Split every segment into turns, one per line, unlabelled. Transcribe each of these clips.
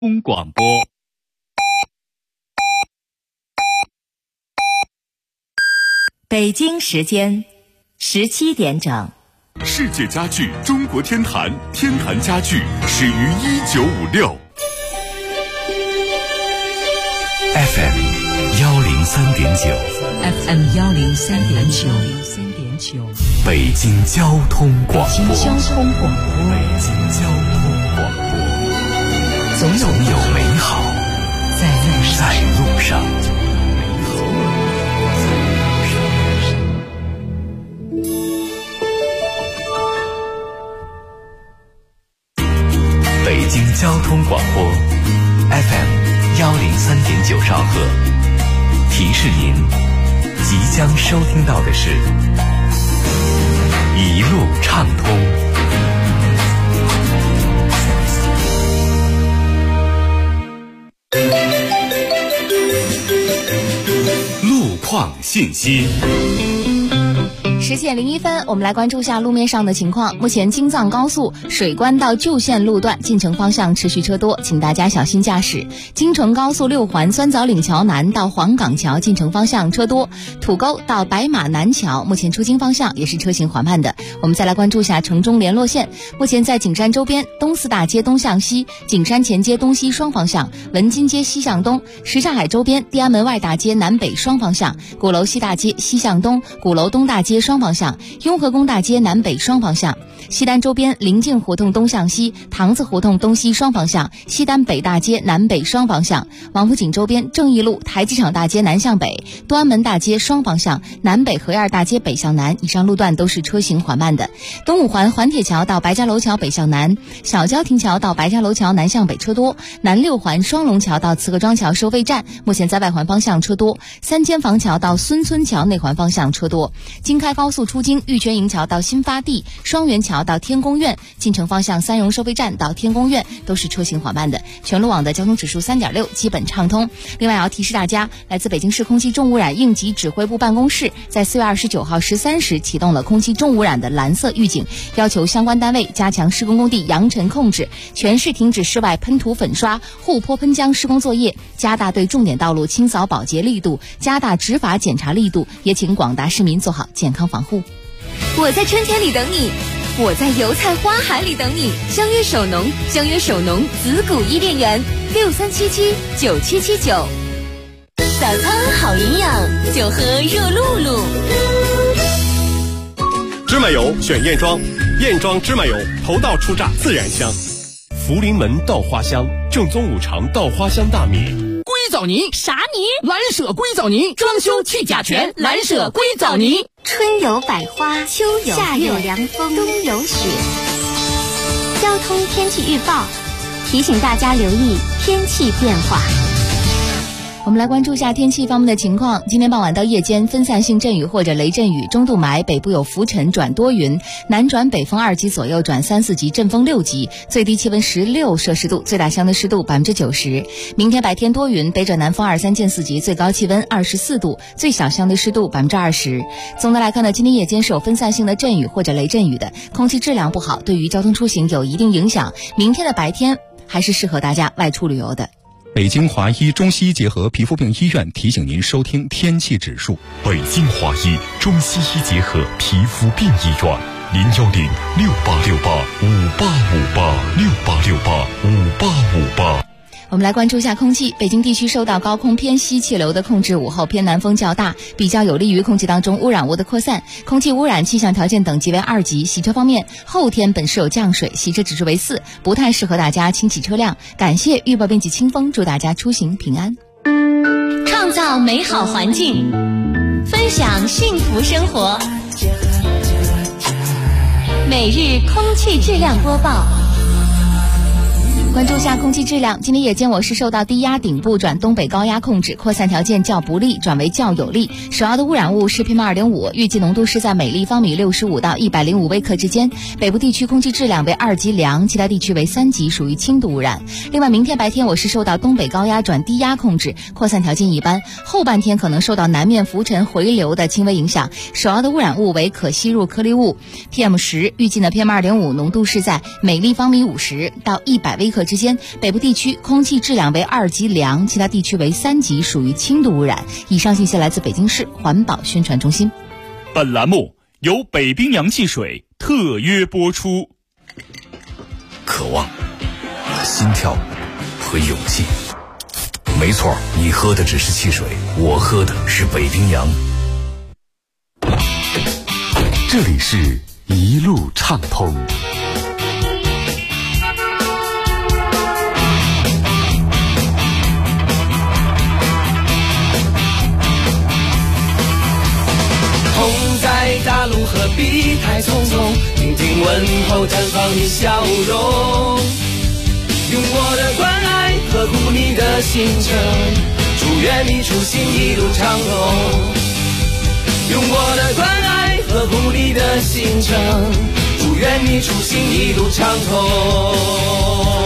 广播。
北京时间17点整。
世界家具中国天坛，天坛家具始于1956。FM 103.9
FM 103.9
北京交通广播。
北京交通广播，总有美好在路上。
北京交通广播 FM 103.9兆赫，提示您即将收听到的是一路畅通。路况信息。
10点01分，我们来关注下路面上的情况。目前京藏高速水关到旧县路段进城方向持续车多，请大家小心驾驶。京承高速6环酸枣岭桥南到黄岗桥进城方向车多，土沟到白马南桥目前出京方向也是车行缓慢的。我们再来关注下城中联络线，目前在景山周边东四大街东向西、景山前街东西双方向、文津街西向东、什刹海周边地安门外大街南北双方向、鼓楼西大街西向东、鼓楼东大街双方向、雍和宫大街南北双方向、西单周边临近胡同东向西、塘子胡同东西双方向、西单北大街南北双方向、王府井周边正义路台机场大街南向北、东安门大街双方向、南北河沿大街北向南，以上路段都是车行缓慢的。东五环环铁桥到白家楼桥北向南、小郊亭桥到白家楼桥南向北车多，南六环双龙桥到慈河庄桥收费站目前在外环方向车多，三间房桥到孙村桥内环方向车多，京开高速出京玉泉营桥到新发地、双元桥到天宫苑进城方向三荣收费站到天宫苑都是车行缓慢的。全路网的交通指数3.6，基本畅通。另外要提示大家，来自北京市空气重污染应急指挥部办公室在4月29号13时启动了空气重污染的蓝色预警，要求相关单位加强施工工地扬尘控制，全市停止室外喷涂粉刷、护坡喷浆施工作业，加大对重点道路清扫保洁力度，加大执法检查力度，也请广大市民做好健康防护。
我在春天里等你，我在油菜花海里等你。相约首农子谷伊甸园63779779。早餐好营养，就喝热露露。
芝麻油选燕庄，燕庄芝麻油头道出榨自然香。福临门稻花香，正宗五常稻花香大米。
硅藻泥
啥泥？
蓝舍硅藻泥，装修去甲醛，蓝舍硅藻泥。
春有百花，秋有夏有凉风，冬有雪。交通天气预报提醒大家留意天气变化。
我们来关注一下天气方面的情况。今天傍晚到夜间，分散性阵雨或者雷阵雨，中度霾，北部有浮尘转多云，南转北风2级左右转3、4级，阵风6级，最低气温16摄氏度，最大相对湿度90%。明天白天多云，北转南风2、3见4级，最高气温24度，最小相对湿度20%。总的来看呢，今天夜间是有分散性的阵雨或者雷阵雨的，空气质量不好，对于交通出行有一定影响。明天的白天还是适合大家外出旅游的。
北京华医中西医结合皮肤病医院提醒您收听天气指数。
北京华医中西医结合皮肤病医院，0106868585868685858。
我们来关注一下空气。北京地区受到高空偏西气流的控制，午后偏南风较大，比较有利于空气当中污染物的扩散。空气污染气象条件等级为2级。洗车方面，后天本市有降水，洗车指数为4，不太适合大家清洗车辆。感谢预报编辑清风，祝大家出行平安。
创造美好环境，分享幸福生活。每日空气质量播报。
关注下空气质量，今天夜间我市受到低压顶部转东北高压控制，扩散条件较不利转为较有利，首要的污染物是 PM2.5， 预计浓度是在每立方米65到105微克之间。北部地区空气质量为2级良，其他地区为3级，属于轻度污染。另外，明天白天我市受到东北高压转低压控制，扩散条件一般，后半天可能受到南面浮尘回流的轻微影响，首要的污染物为可吸入颗粒物 PM10， 预计呢 PM2.5 浓度是在每立方米50到100微克克之间，北部地区空气质量为2级良，其他地区为3级，属于轻度污染。以上信息来自北京市环保宣传中心。
本栏目由北冰洋汽水特约播出。
渴望、心跳和勇气。没错，你喝的只是汽水，我喝的是北冰洋。
这里是一路畅通。
风在大路何必太匆匆，听听问候绽放你笑容，用我的关爱呵护你的行程，祝愿你出行一路畅通。用我的关爱呵护你的行程，祝愿你出行一路畅通。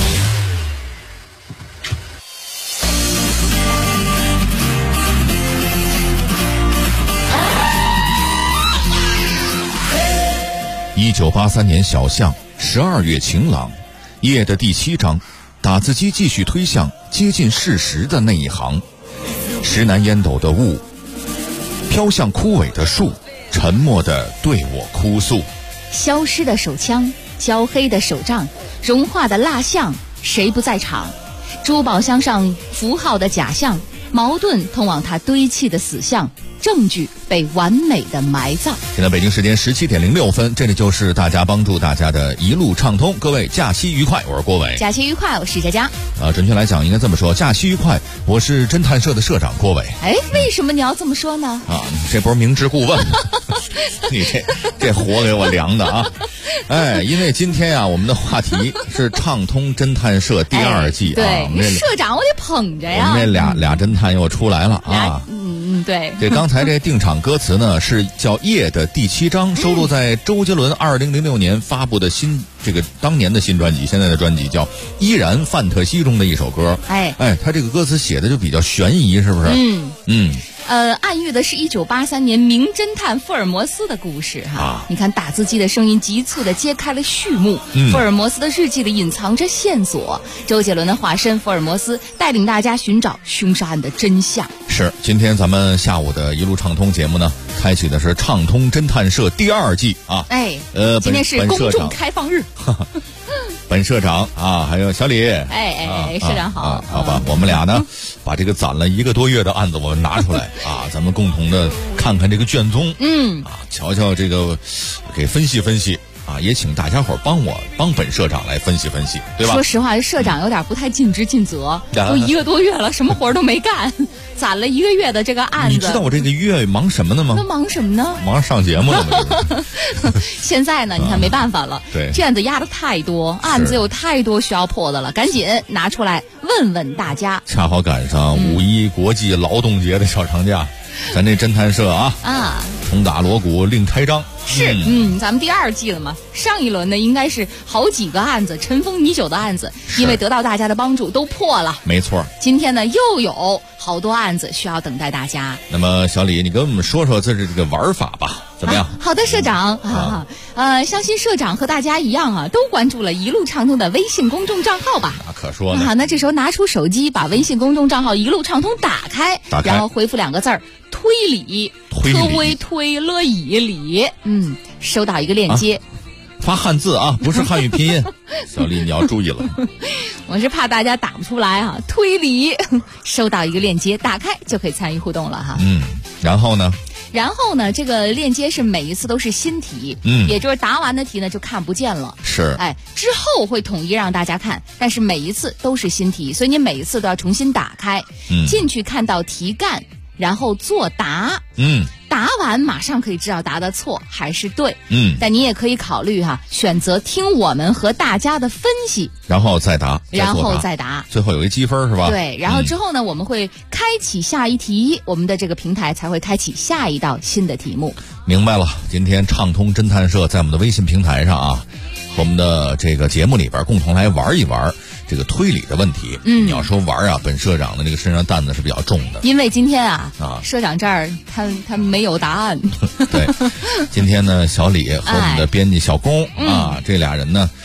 1983年小象12月晴朗夜的第7章，打字机继续推向接近事实的那一行。石南烟斗的雾飘向枯萎的树，沉默地对我哭诉。
消失的手枪，焦黑的手杖，融化的蜡像，谁不在场？珠宝箱上符号的假象，矛盾通往他堆砌的死相，证据被完美的埋葬。
现在北京时间17点06分，这里就是大家帮助大家的一路畅通。各位假期愉快，我是郭伟。
假期愉快，我是佳佳。
准确来讲应该这么说，假期愉快，我是侦探社的社长郭伟。
哎，为什么你要这么说呢？
这不是明知故问吗？你这活给我凉的啊！哎，因为今天我们的话题是畅通侦探社第2季。
对，社长我得捧着呀。
我们这俩侦探又出来了啊！
对。
这刚才这定场歌词呢是叫《夜的第7章》，收录在周杰伦2006年发布的当年的新专辑，现在的专辑叫《依然范特西》中的一首歌。哎，他这个歌词写的就比较悬疑，是不是？
暗喻的是1983年名侦探福尔摩斯的故事哈。你看打字机的声音急促地揭开了序幕，福尔摩斯的日记里隐藏着线索，周杰伦的化身福尔摩斯带领大家寻找凶杀案的真相。
是，今天咱们下午的一路畅通节目呢，开启的是畅通侦探社第2季啊。
今天是公众开放日。
本社长还有小李，
社长好。
好吧，我们俩呢，把这个攒了1个多月的案子我们拿出来咱们共同的看看这个卷宗，瞧瞧这个，给分析分析也请大家伙帮本社长来分析分析，对吧？
说实话，社长有点不太尽职尽责，都1个多月了，什么活都没干，攒了1个月的这个案子。
你知道我这个月忙什么呢吗？
那忙什么呢？
忙上节目了吗？
现在呢，你看没办法了，
对，
卷子压的太多，案子有太多需要破的了，赶紧拿出来问问大家。
恰好赶上5·1国际劳动节的小长假，咱这侦探社重打锣鼓另开张。
是，咱们第2季了嘛。上一轮呢，应该是好几个案子尘封已久的案子，因为得到大家的帮助都破了。
没错。
今天呢，又有好多案子需要等待大家。
那么小李，你跟我们说说这个玩法吧，怎么样？
好的，社长相信社长和大家一样都关注了一路畅通的微信公众账号吧？
那可说呢。
好，那这时候拿出手机，把微信公众账号一路畅通打开，然后回复2个字儿推理，特微推了以理，收到一个链接。
发汉字不是汉语拼音。小丽，你要注意了。
我是怕大家打不出来推理，收到一个链接，打开就可以参与互动了哈。
然后呢，
这个链接是每一次都是新题，也就是答完的题呢就看不见了。
是，
之后会统一让大家看，但是每一次都是新题，所以你每一次都要重新打开，进去看到题干，然后作答。答完马上可以知道答的错还是对。但你也可以考虑选择听我们和大家的分析，
然后再答，最后有一积分是吧？
对，然后之后呢，我们会开启下一题，我们的这个平台才会开启下一道新的题目。
明白了，今天畅通侦探社在我们的微信平台上我们的这个节目里边共同来玩一玩这个推理的问题。你要说玩本社长的这个身上担子是比较重的，
因为今天社长这儿他没有答案。
对，今天呢，小李和我们的编辑小龚这俩人呢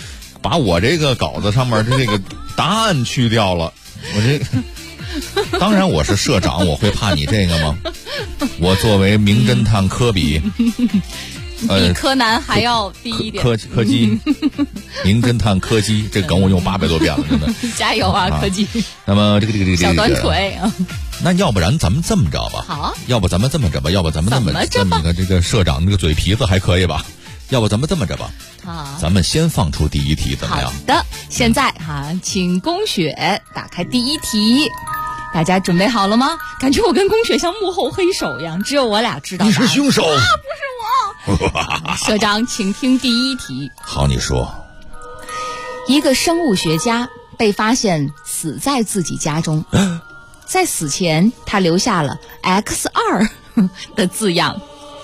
把我这个稿子上面的这个答案去掉了，我这当然我是社长，我会怕你这个吗？我作为名侦探科比，
比柯南还要低一点。
柯基，名侦探柯基，这梗我用800多遍了，真的。
加油啊，柯基！
那么这个
小短腿啊。
那要不然咱们这么着吧？
好啊。
要不咱们这么着吧？要不咱们这么一个这个社长那个嘴皮子还可以吧？要不咱们这么着吧？
好，
咱们先放出第一题怎么样？
好的，现在请龚雪打开第一题。大家准备好了吗？感觉我跟龚雪像幕后黑手一样，只有我俩知道。
你是凶手
啊？不是我。社长，请听第一题。
好，你说。
一个生物学家被发现死在自己家中，在死前他留下了 X2 的字样。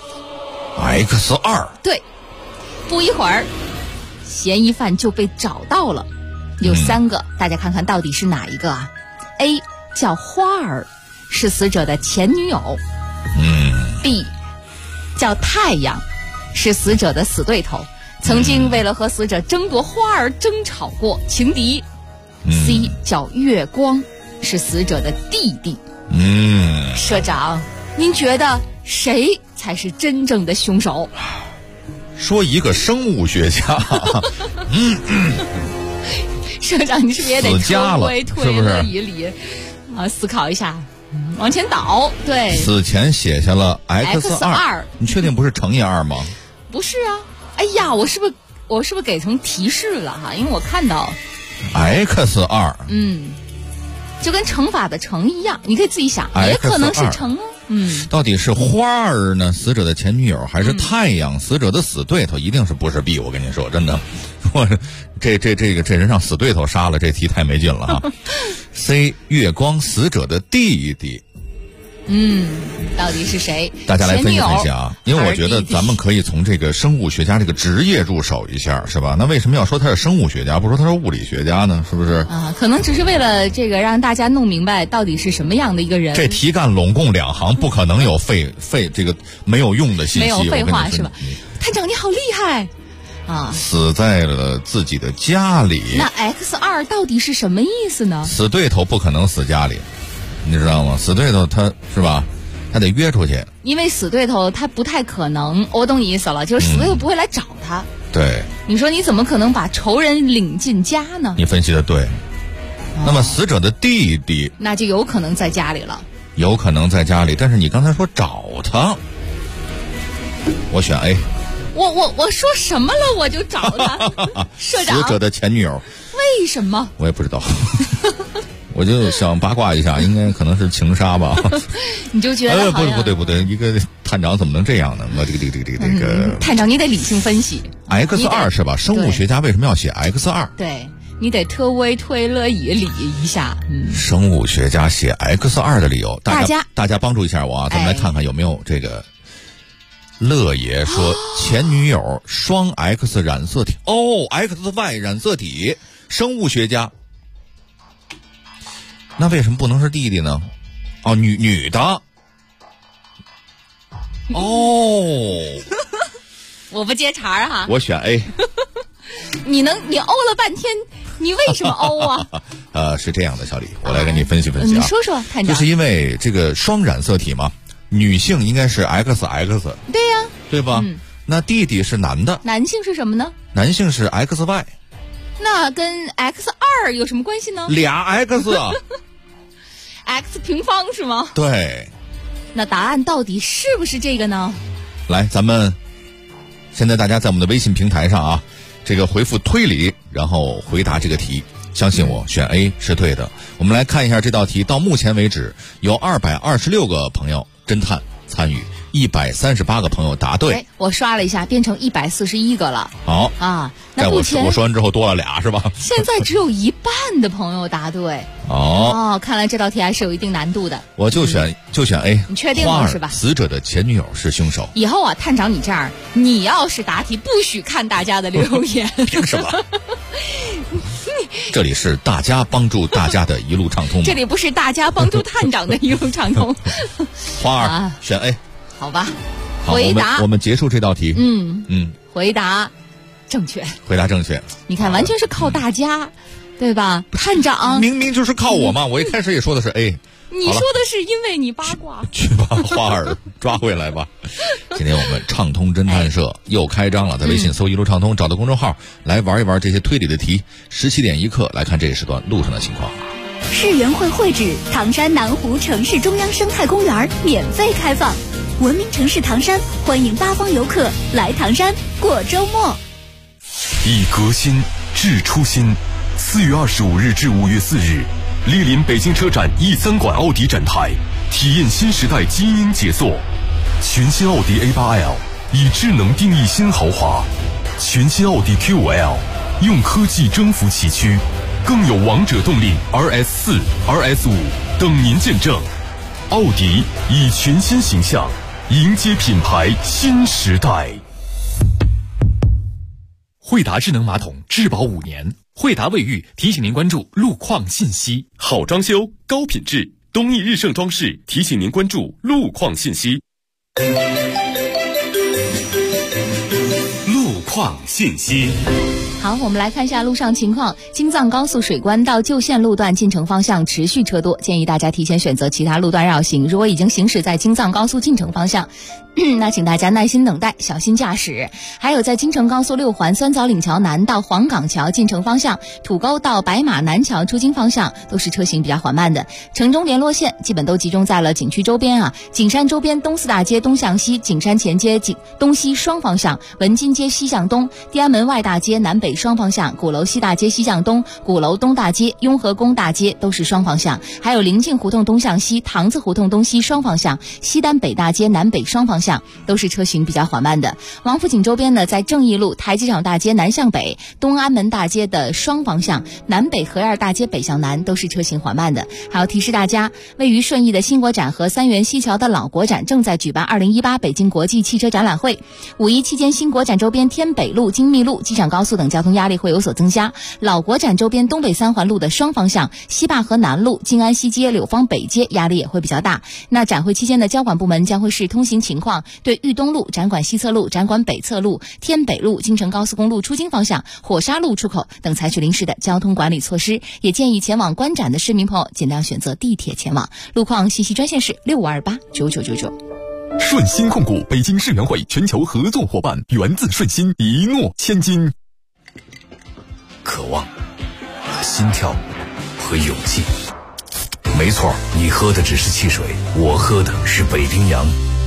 X2。
对。不一会儿，嫌疑犯就被找到了，有3个，大家看看到底是哪一个啊 ？A 叫花儿，是死者的前女友。B 叫太阳，是死者的死对头，曾经为了和死者争夺花儿争吵过，情敌。C 叫月光，是死者的弟弟。社长，您觉得谁才是真正的凶手？
说一个生物学家，
社长，你是不是也得推了以理啊？思考一下，往前倒。对，
死前写下了 X2，你确定不是乘以2吗？
不是啊。哎呀，我是不是给成提示了哈？因为我看到
X2，
就跟乘法的乘一样，你可以自己想，也可能是乘啊。
到底是花儿呢？死者的前女友还是太阳？死者的死对头一定是不是 B？ 我跟你说，真的，我这人让死对头杀了，这题太没劲了哈。C 月光，死者的弟弟。
到底是谁？
大家来分析分析啊！因为我觉得咱们可以从这个生物学家这个职业入手一下，是吧？那为什么要说他是生物学家，不说他是物理学家呢？是不是？
可能只是为了这个让大家弄明白到底是什么样的一个人。
这题干拢共2行，不可能有废这个没有用的信息。
没有废话是吧？探长你好厉害啊！
死在了自己的家里。
那 X2 到底是什么意思呢？
死对头不可能死家里。你知道吗？死对头他是吧？他得约出去，
因为死对头他不太可能。我懂你意思了，就是死对头不会来找他。
对，
你说你怎么可能把仇人领进家呢？
你分析的对。那么死者的弟弟，
那就有可能在家里了。
有可能在家里，但是你刚才说找他，我选 A。
我说什么了？我就找他。社长，
死者的前女友。
为什么？
我也不知道。我就想八卦一下，应该可能是情杀吧。
你就觉得
不对，一个探长怎么能这样呢？这个
探长你得理性分析。
X2 是吧？生物学家为什么要写 X2？
对，你得特微推了以理一下。
生物学家写 X2 的理由，大家帮助一下我啊！咱们来看看有没有这个。乐爷说前女友双 X 染色体XY 染色体，生物学家。那为什么不能是弟弟呢？女的。
我不接茬哈。
我选 A。
你欧了半天，你为什么欧啊？
是这样的，小李，我来给你分析分析啊。
你说说，探长。
就是因为这个双染色体嘛，女性应该是 XX。
对呀。
对吧？那弟弟是男的。
男性是什么呢？
男性是 XY。
那跟 X2 有什么关系呢？
俩 X 啊。
X 平方是吗？
对。
那答案到底是不是这个呢？
来，咱们现在大家在我们的微信平台上啊，这个回复推理，然后回答这个题。相信我，选 A 是对的。我们来看一下这道题，到目前为止有226个朋友侦探参与，138个朋友答对。
我刷了一下，变成141个了。
好
啊，那目前
我说完之后多了俩是吧？
现在只有一半的朋友答对。看来这道题还是有一定难度的。
我就选 A。
你确定了是吧？
死者的前女友是凶手。
以后啊，探长你这样，你要是答题不许看大家的留言。
凭什么？这里是大家帮助大家的一路畅通。
这里不是大家帮助探长的一路畅通。
花儿选 A。
好吧。
好，
回答
我们结束这道题。
回答正确。
回答正确。
你看，完全是靠大家，对吧？探长
明明就是靠我嘛！我一开始也说的是 A。
你说的是因为你八卦。
去把花儿抓回来吧。今天我们畅通侦探社又开张了，在微信搜一路畅通，找到公众号来玩一玩这些推理的题。17点一刻来看这一时段路上的情况。
世园会会址唐山南湖城市中央生态公园免费开放，文明城市唐山欢迎8方游客来唐山过周末。
以革新治初心。4月25日至5月4日，莅临北京车展E3馆奥迪展台，体验新时代基因杰作。全新奥迪 A8L 以智能定义新豪华，全新奥迪 Q5L 用科技征服崎岖，更有王者动力 RS4、RS5 等您见证。奥迪以全新形象迎接品牌新时代。
惠达智能马桶质保5年，惠达卫浴提醒您关注路况信息。
好装修高品质，东义日盛装饰提醒您关注路况信息。路况信息。
好，我们来看一下路上情况。京藏高速水关到旧线路段进城方向持续车多，建议大家提前选择其他路段绕行。如果已经行驶在京藏高速进城方向，那请大家耐心等待，小心驾驶。还有在京承高速6环酸枣岭桥南到黄岗桥进城方向，土沟到白马南桥出京方向都是车行比较缓慢的。城中联络线基本都集中在了景区周边啊，景山周边东四大街东向西，景山前街东西双方向，文津街西向东，天安门外大街南北双方向，鼓楼西大街西向东，鼓楼东大街、雍和宫大街都是双方向，还有临近胡同东向西、塘子胡同东西双方向，西单北大街南北双方向都是车行比较缓慢的。王府井周边呢，在正义路台机场大街南向北、东安门大街的双方向，南北河沿大街北向南都是车行缓慢的。还要提示大家，位于顺义的新国展和三元西桥的老国展正在举办2018北京国际汽车展览会。5一期间，新国展周边天北路、精密路、机场高速等交通压力会有所增加。老国展周边东北3环路的双方向、西坝河南路、静安西街、柳芳北街压力也会比较大。那展会期间的交管部门将会视通行情况，对豫东路、展馆西侧路、展馆北侧路、天北路、京承高速公路出京方向、火沙路出口等采取临时的交通管理措施。也建议前往观展的市民朋友尽量选择地铁前往。路况信息专线是65289999。
顺心控股北京世园会全球合作伙伴，源自顺心，一诺千金。
渴望、心跳和勇气。没错，你喝的只是汽水，我喝的是北冰洋。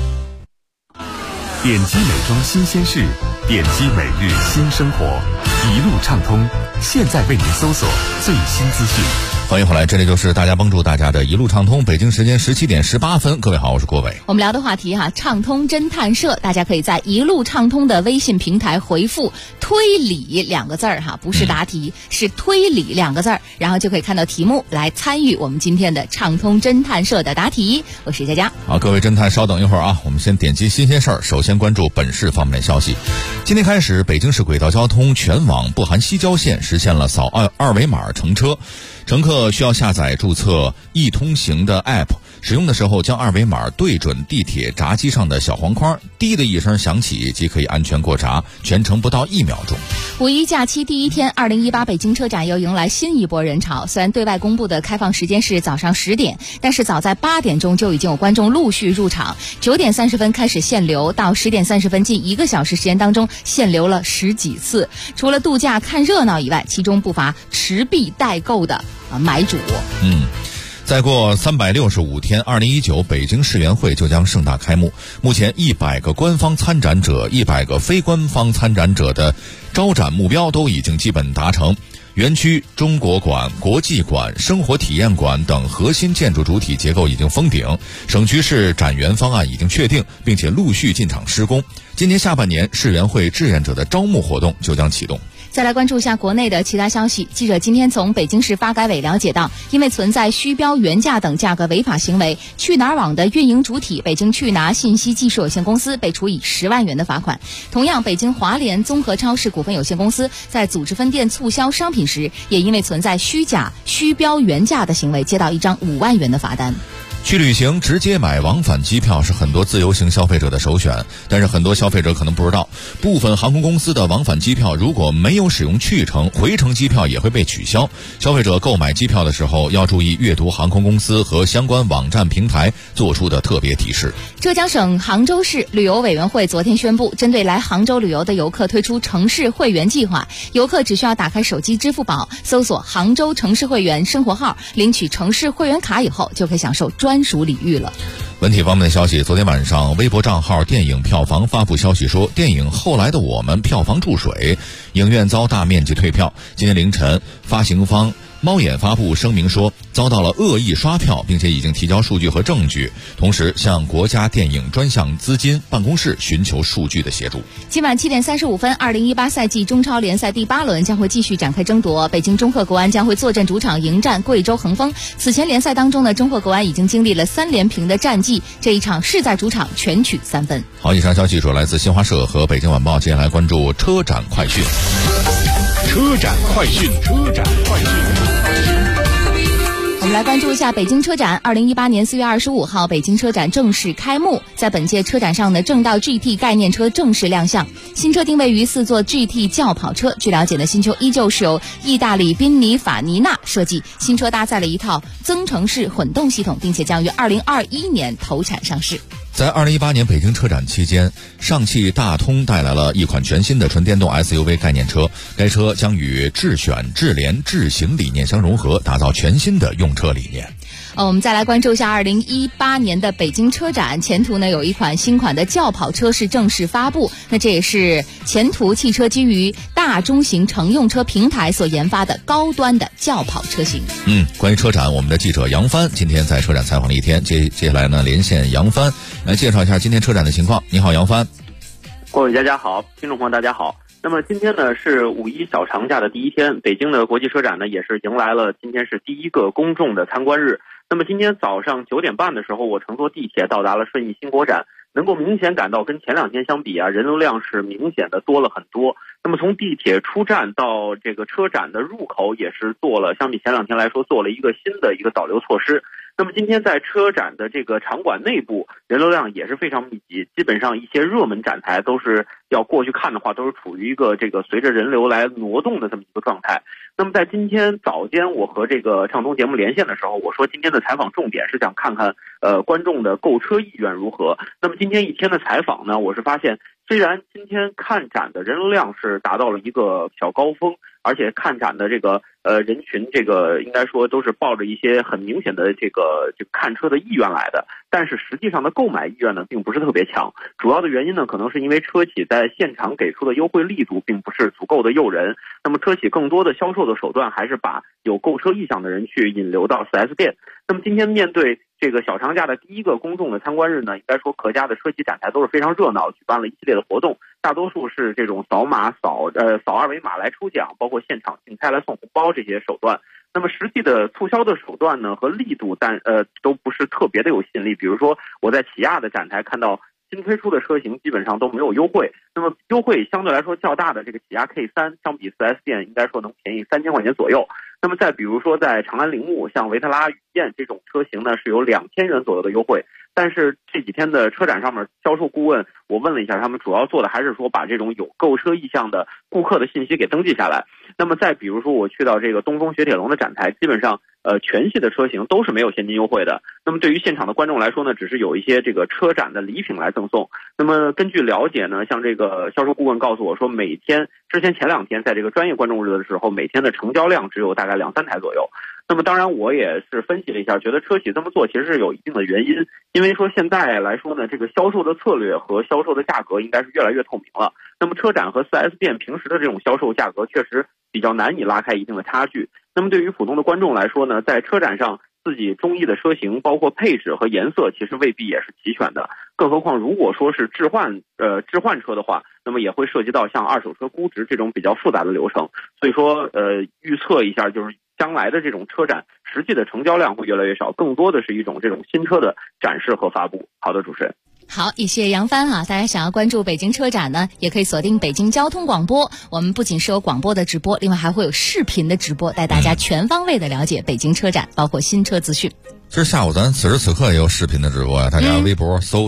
点击美妆新鲜事，点击每日新生活，一路畅通，现在为您搜索最新资讯。
欢迎回来，这里就是大家帮助大家的一路畅通。北京时间17点18分，各位好，我是郭伟。
我们聊的话题畅通侦探社，大家可以在一路畅通的微信平台回复推理2个字不是答题，是推理2个字，然后就可以看到题目来参与我们今天的畅通侦探社的答题。我是佳佳。好，
各位侦探稍等一会儿我们先点击新鲜事儿，首先关注本市方面的消息。今天开始，北京市轨道交通全网不含西郊线实现了扫二维码乘车。乘客需要下载注册易通行的 App， 使用的时候将二维码对准地铁闸机上的小黄框，滴的一声响起即可以安全过闸，全程不到1秒钟。
5一假期第一天，2018北京车展又迎来新一波人潮。虽然对外公布的开放时间是早上10点，但是早在8点钟就已经有观众陆续入场。9点30分开始限流，到10点30分近1个小时时间当中限流了10几次。除了度假看热闹以外，其中不乏持币代购的买主。
再过365天，2019北京世园会就将盛大开幕。目前100个官方参展者、100个非官方参展者的招展目标都已经基本达成。园区、中国馆、国际馆、生活体验馆等核心建筑主体结构已经封顶，省区市展园方案已经确定，并且陆续进场施工。今年下半年，世园会志愿者的招募活动就将启动。
再来关注一下国内的其他消息。记者今天从北京市发改委了解到，因为存在虚标原价等价格违法行为，去哪儿网的运营主体北京去拿信息技术有限公司被处以10万元的罚款。同样，北京华联综合超市股份有限公司在组织分店促销商品时，也因为存在虚假、虚标原价的行为，接到一张5万元的罚单。
去旅行直接买往返机票是很多自由行消费者的首选，但是很多消费者可能不知道，部分航空公司的往返机票如果没有使用去程，回程机票也会被取消。消费者购买机票的时候要注意阅读航空公司和相关网站平台做出的特别提示。
浙江省杭州市旅游委员会昨天宣布，针对来杭州旅游的游客推出城市会员计划，游客只需要打开手机支付宝，搜索杭州城市会员生活号，领取城市会员卡以后，就可以享受专属礼遇了。
文体方面的消息，昨天晚上微博账号电影票房发布消息说，电影《后来的我们》票房注水，影院遭大面积退票。今天凌晨，发行方猫眼发布声明说，遭到了恶意刷票，并且已经提交数据和证据，同时向国家电影专项资金办公室寻求数据的协助。
今晚7点35分，2018赛季中超联赛第8轮将会继续展开争夺，北京中赫国安将会坐镇主场迎战贵州恒丰。此前联赛当中呢，中赫国安已经经历了3连平的战绩，这一场势在主场全取3分。
好，以上消息来自新华社和北京晚报。接下来关注车展快讯。
车展快讯，车展快讯。
我们来关注一下北京车展。2018年4月25号，北京车展正式开幕。在本届车展上的正道 GT 概念车正式亮相，新车定位于4座 GT 轿跑车。据了解呢，新车依旧是由意大利宾尼法尼纳设计，新车搭载了一套增程式混动系统，并且将于2021年投产上市。
在2018年北京车展期间，上汽大通带来了一款全新的纯电动 SUV 概念车，该车将与智选、智联、智行理念相融合，打造全新的用车理念。
我们再来关注一下2018年的北京车展。前途呢有一款新款的轿跑车是正式发布，那这也是前途汽车基于大中型乘用车平台所研发的高端的轿跑车型。
关于车展，我们的记者杨帆今天在车展采访了一天，接下来呢连线杨帆来介绍一下今天车展的情况。你好，杨帆。
各位大家好，听众朋友大家好。那么今天呢是5·1小长假的第一天，北京的国际车展呢也是迎来了今天是第一个公众的参观日。那么今天早上9点半的时候，我乘坐地铁到达了顺义新国展，能够明显感到跟前2天相比啊，人流量是明显的多了很多。那么从地铁出站到这个车展的入口也是相比前2天来说做了一个新的一个导流措施。那么今天在车展的这个场馆内部，人流量也是非常密集，基本上一些热门展台都是要过去看的话，都是处于一个这个随着人流来挪动的这么一个状态。那么在今天早间，我和这个畅通节目连线的时候，我说今天的采访重点是想看看观众的购车意愿如何。那么今天一天的采访呢，我是发现虽然今天看展的人流量是达到了一个小高峰，而且看展的这个人群这个应该说都是抱着一些很明显的这个看车的意愿来的，但是实际上的购买意愿呢并不是特别强。主要的原因呢可能是因为车企在现场给出的优惠力度并不是足够的诱人，那么车企更多的销售的手段还是把有购车意向的人去引流到 4S 店。那么今天面对这个小长假的第一个公众的参观日呢，应该说各家的车企展台都是非常热闹，举办了一系列的活动，大多数是这种扫二维码来抽奖，包括现场竞猜来送红包这些手段。那么实际的促销的手段呢和力度都不是特别的有吸引力。比如说我在起亚的展台看到新推出的车型基本上都没有优惠，那么优惠相对来说较大的这个起亚 K3 相比 4S 店应该说能便宜3000块钱左右。那么再比如说在长安铃木像维特拉雨燕这种车型呢是有2000元左右的优惠，但是这几天的车展上面销售顾问我问了一下，他们主要做的还是说把这种有购车意向的顾客的信息给登记下来。那么再比如说我去到这个东风雪铁龙的展台，基本上全系的车型都是没有现金优惠的，那么对于现场的观众来说呢，只是有一些这个车展的礼品来赠送。那么根据了解呢，像这个销售顾问告诉我说，前2天在这个专业观众日的时候，每天的成交量只有大概2-3台左右。那么当然我也是分析了一下，觉得车企这么做其实是有一定的原因，因为说现在来说呢，这个销售的策略和销售的价格应该是越来越透明了。那么车展和 4S 店平时的这种销售价格确实比较难以拉开一定的差距。那么对于普通的观众来说呢，在车展上自己中意的车型包括配置和颜色其实未必也是齐全的，更何况如果说是置换车的话，那么也会涉及到像二手车估值这种比较复杂的流程。所以说预测一下，就是将来的这种车展实际的成交量会越来越少，更多的是一种这种新车的展示和发布。好的，主持人。
好，也谢谢杨帆大家想要关注北京车展呢，也可以锁定北京交通广播。我们不仅是有广播的直播，另外还会有视频的直播，带大家全方位的了解北京车展，包括新车资讯。
今儿下午咱此时此刻也有视频的直播呀，大家微博搜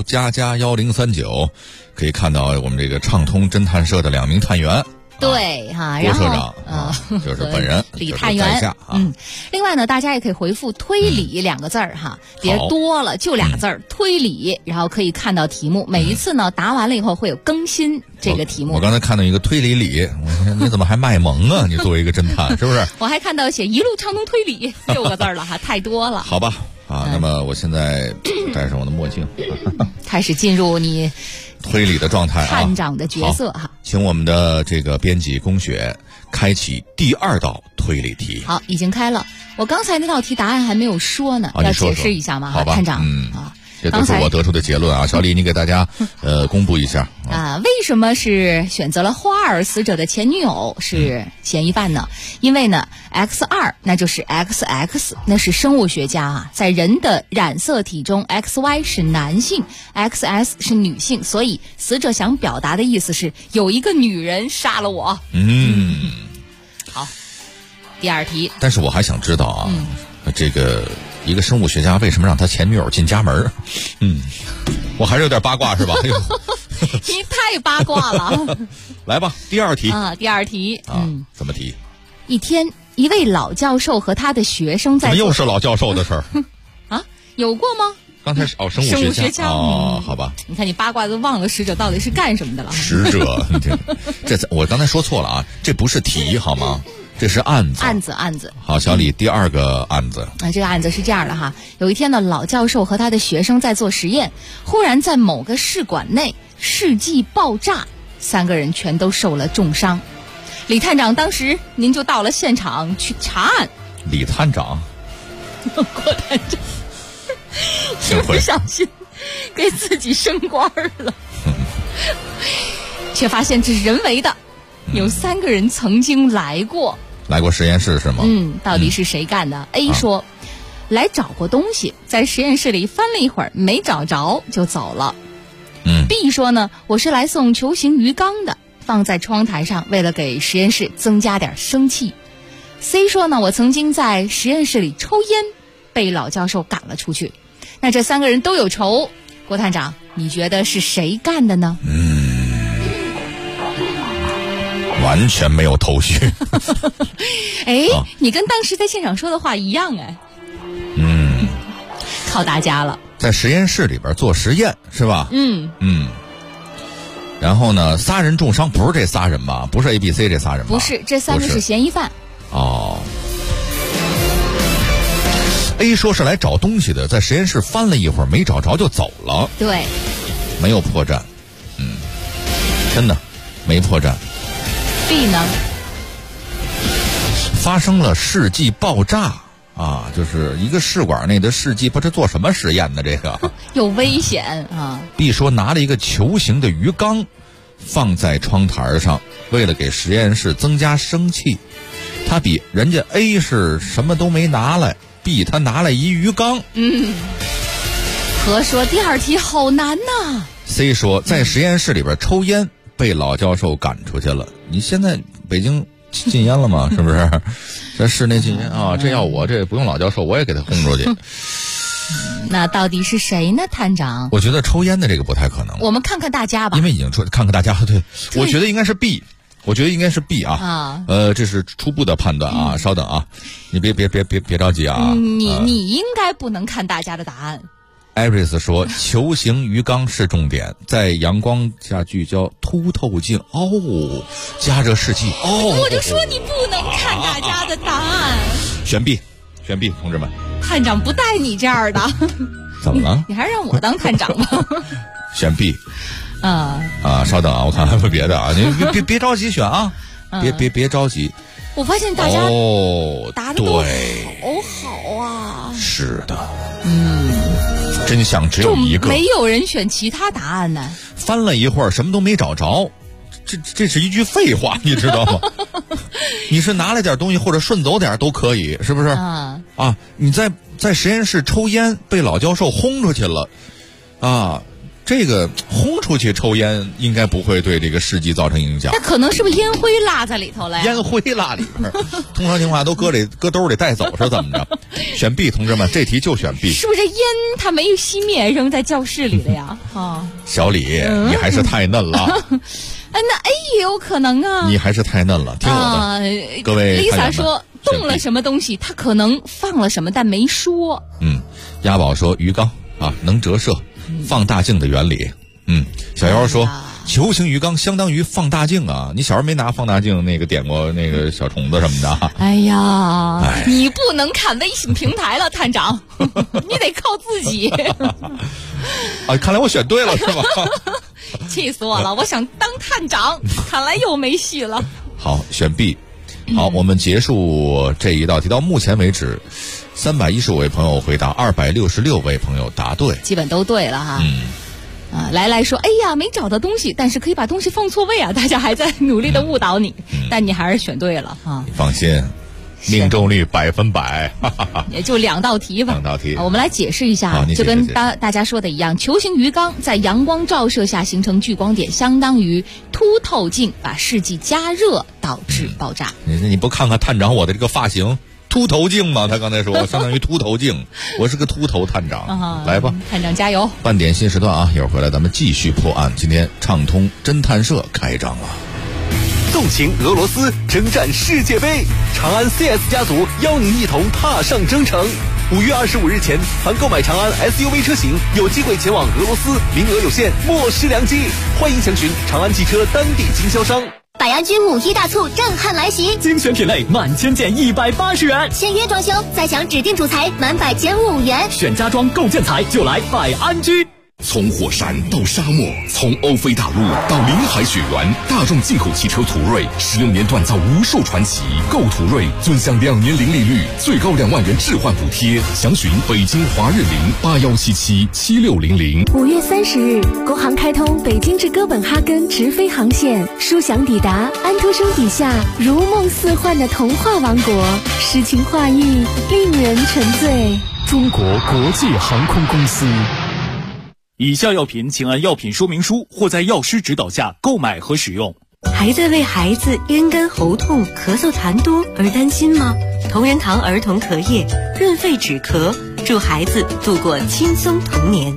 ++1039，可以看到我们这个畅通侦探社的2名探员。
对哈，
郭社长就是本人
李探员。另外呢，大家也可以回复推理2个字哈，别多了，就2字儿推理，然后可以看到题目。每一次呢答完了以后会有更新这个题目。
我刚才看到一个推理里，我说你怎么还卖萌啊？你作为一个侦探是不是？
我还看到写一路畅通推理6个字了哈，太多了。
好吧，那么我现在戴上我的墨镜，
开始进入你
推理的状态啊，
探长的角色哈。
请我们的这个编辑龚雪开启第2道推理题。
好，已经开了。我刚才那道题答案还没有说呢，要解释一下吗？
好吧，
探长。
这都是我得出的结论啊。小李，你给大家公布一下
啊。为什么是选择了花儿死者的前女友是嫌疑犯呢？因为呢 X2 那就是 XX， 那是生物学家啊，在人的染色体中 XY 是男性， XS 是女性，所以死者想表达的意思是有一个女人杀了我。好，第2题。
但是我还想知道啊，这个一个生物学家为什么让他前女友进家门？我还是有点八卦是吧？
你太八卦了。
来吧，第2题
啊，第2题
怎么题？
一天，一位老教授和他的学生在
怎么又是老教授的事儿
啊？有过吗？
刚才是生物学家好吧。
你看你八卦都忘了死者到底是干什么的了。
死者，这我刚才说错了啊，这不是题好吗？这是案子。好，小李，第2个案子。
这个案子是这样的哈，有一天呢，老教授和他的学生在做实验，忽然在某个试管内试剂爆炸，3个人全都受了重伤。李探长，当时您就到了现场去查案。
李探长，
郭探长，是不小心给自己升官了，却发现这是人为的。有3个人曾经来过
实验室是吗？
到底是谁干的？A 说来找过东西，在实验室里翻了一会儿没找着就走了。B 说呢，我是来送球形鱼缸的，放在窗台上，为了给实验室增加点生气。C 说呢，我曾经在实验室里抽烟，被老教授赶了出去。那这3个人都有仇，郭探长，你觉得是谁干的呢？
完全没有头绪。
你跟当时在现场说的话一样靠大家了。
在实验室里边做实验是吧？然后呢，3人重伤，不是这3人吧？不是 A、B、C 这3人吧？
不是，这3个是嫌疑犯。
A 说是来找东西的，在实验室翻了一会儿没找着就走了。
对，
没有破绽。真的没破绽。
B 呢？
发生了试剂爆炸啊，就是一个试管内的试剂，不知做什么实验的这个
有危险啊。
B 说拿了一个球形的鱼缸放在窗台上，为了给实验室增加生气。他比人家 A 是什么都没拿来， B 他拿了一鱼缸。
和说第2题好难呐。
C 说在实验室里边抽烟，被老教授赶出去了。你现在北京禁烟了吗？是不是？在室内禁烟啊，这要我这不用老教授，我也给他轰出去。
那到底是谁呢，探长？
我觉得抽烟的这个不太可能。
我们看看大家吧，
因为已经看看大家。对，我觉得应该是 B。我觉得应该是 B 啊。这是初步的判断啊。稍等啊，你别着急啊。
你应该不能看大家的答案。
艾瑞斯说球形鱼缸是重点，在阳光下聚焦，凸透镜加热试剂
我就说你不能看大家的答案。
选 B， 同志们。
探长不带你这样的。
怎么了？
你还是让我当探长吧。
选 B。稍等啊，我看还有别的啊，你别着急选啊，别着急。
我发现大家答的都好啊。
是的。真相只有一个，
没有人选其他答案呢。
翻了一会儿什么都没找着，这是一句废话，你知道吗？你是拿来点东西或者顺走点都可以，是不是？你在实验室抽烟被老教授轰出去了这个轰出去抽烟应该不会对这个试剂造成影响。
那可能是不是烟灰落在里头了呀？
烟灰落里边，通常情况下都搁兜里带走是怎么着？选 B， 同志们，这题就选 B。
是不是烟它没有熄灭，扔在教室里了呀？啊，
小李，你还是太嫩了。
那 A 也有可能啊。
你还是太嫩了，听我的，各位。
Lisa 说动了什么东西，他可能放了什么，但没说。
鸭宝说鱼缸啊，能折射，放大镜的原理。小妖说。球形鱼缸相当于放大镜啊！你小时候没拿放大镜那个点过那个小虫子什么的？
哎呀，你不能看微信平台了，探长，你得靠自己。
看来我选对了是吧？
气死我了！我想当探长，看来又没戏了。
好，选 B。好，我们结束这一道题。到目前为止，315位朋友回答，266位朋友答对，
基本都对了哈。来说，哎呀，没找到东西，但是可以把东西放错位啊！大家还在努力的误导你，但你还是选对了啊！
放心，命中率100%，
也就2道题吧。
2道题，
我们来解释一下，就跟大家说的一样，球形鱼缸在阳光照射下形成聚光点，相当于凸透镜把试剂加热导致爆炸。
你不看看探长我的这个发型？秃头镜吗？他刚才说相当于秃头镜，我是个秃头探长。来吧，
探长加油！
半点新时段啊，一会儿回来咱们继续破案。今天畅通侦探社开张了，
纵情俄罗斯，征战世界杯，长安 CS 家族邀您一同踏上征程。5月25日前，凡购买长安 SUV 车型，有机会前往俄罗斯，名额有限，莫失良机。欢迎详询长安汽车当地经销商。
百安居5一大促震撼来袭，
精选品类满千件180元，
签约装修再享指定主材满100减5元，
选家装购建材就来百安居。
从火山到沙漠，从欧非大陆到临海雪原，大众进口汽车途锐16年锻造无数传奇。购途锐尊享2年零利率，最高2万元置换补贴。详询北京华润林81777600。
5月30日，国航开通北京至哥本哈根直飞航线，舒享抵达安徒生笔下如梦似幻的童话王国，诗情画意，令人沉醉。
中国国际航空公司。以下药品请按药品说明书或在药师指导下购买和使用。
还在为孩子咽干喉痛、咳嗽痰多而担心吗？同仁堂儿童咳液润肺止咳，助孩子度过轻松童年。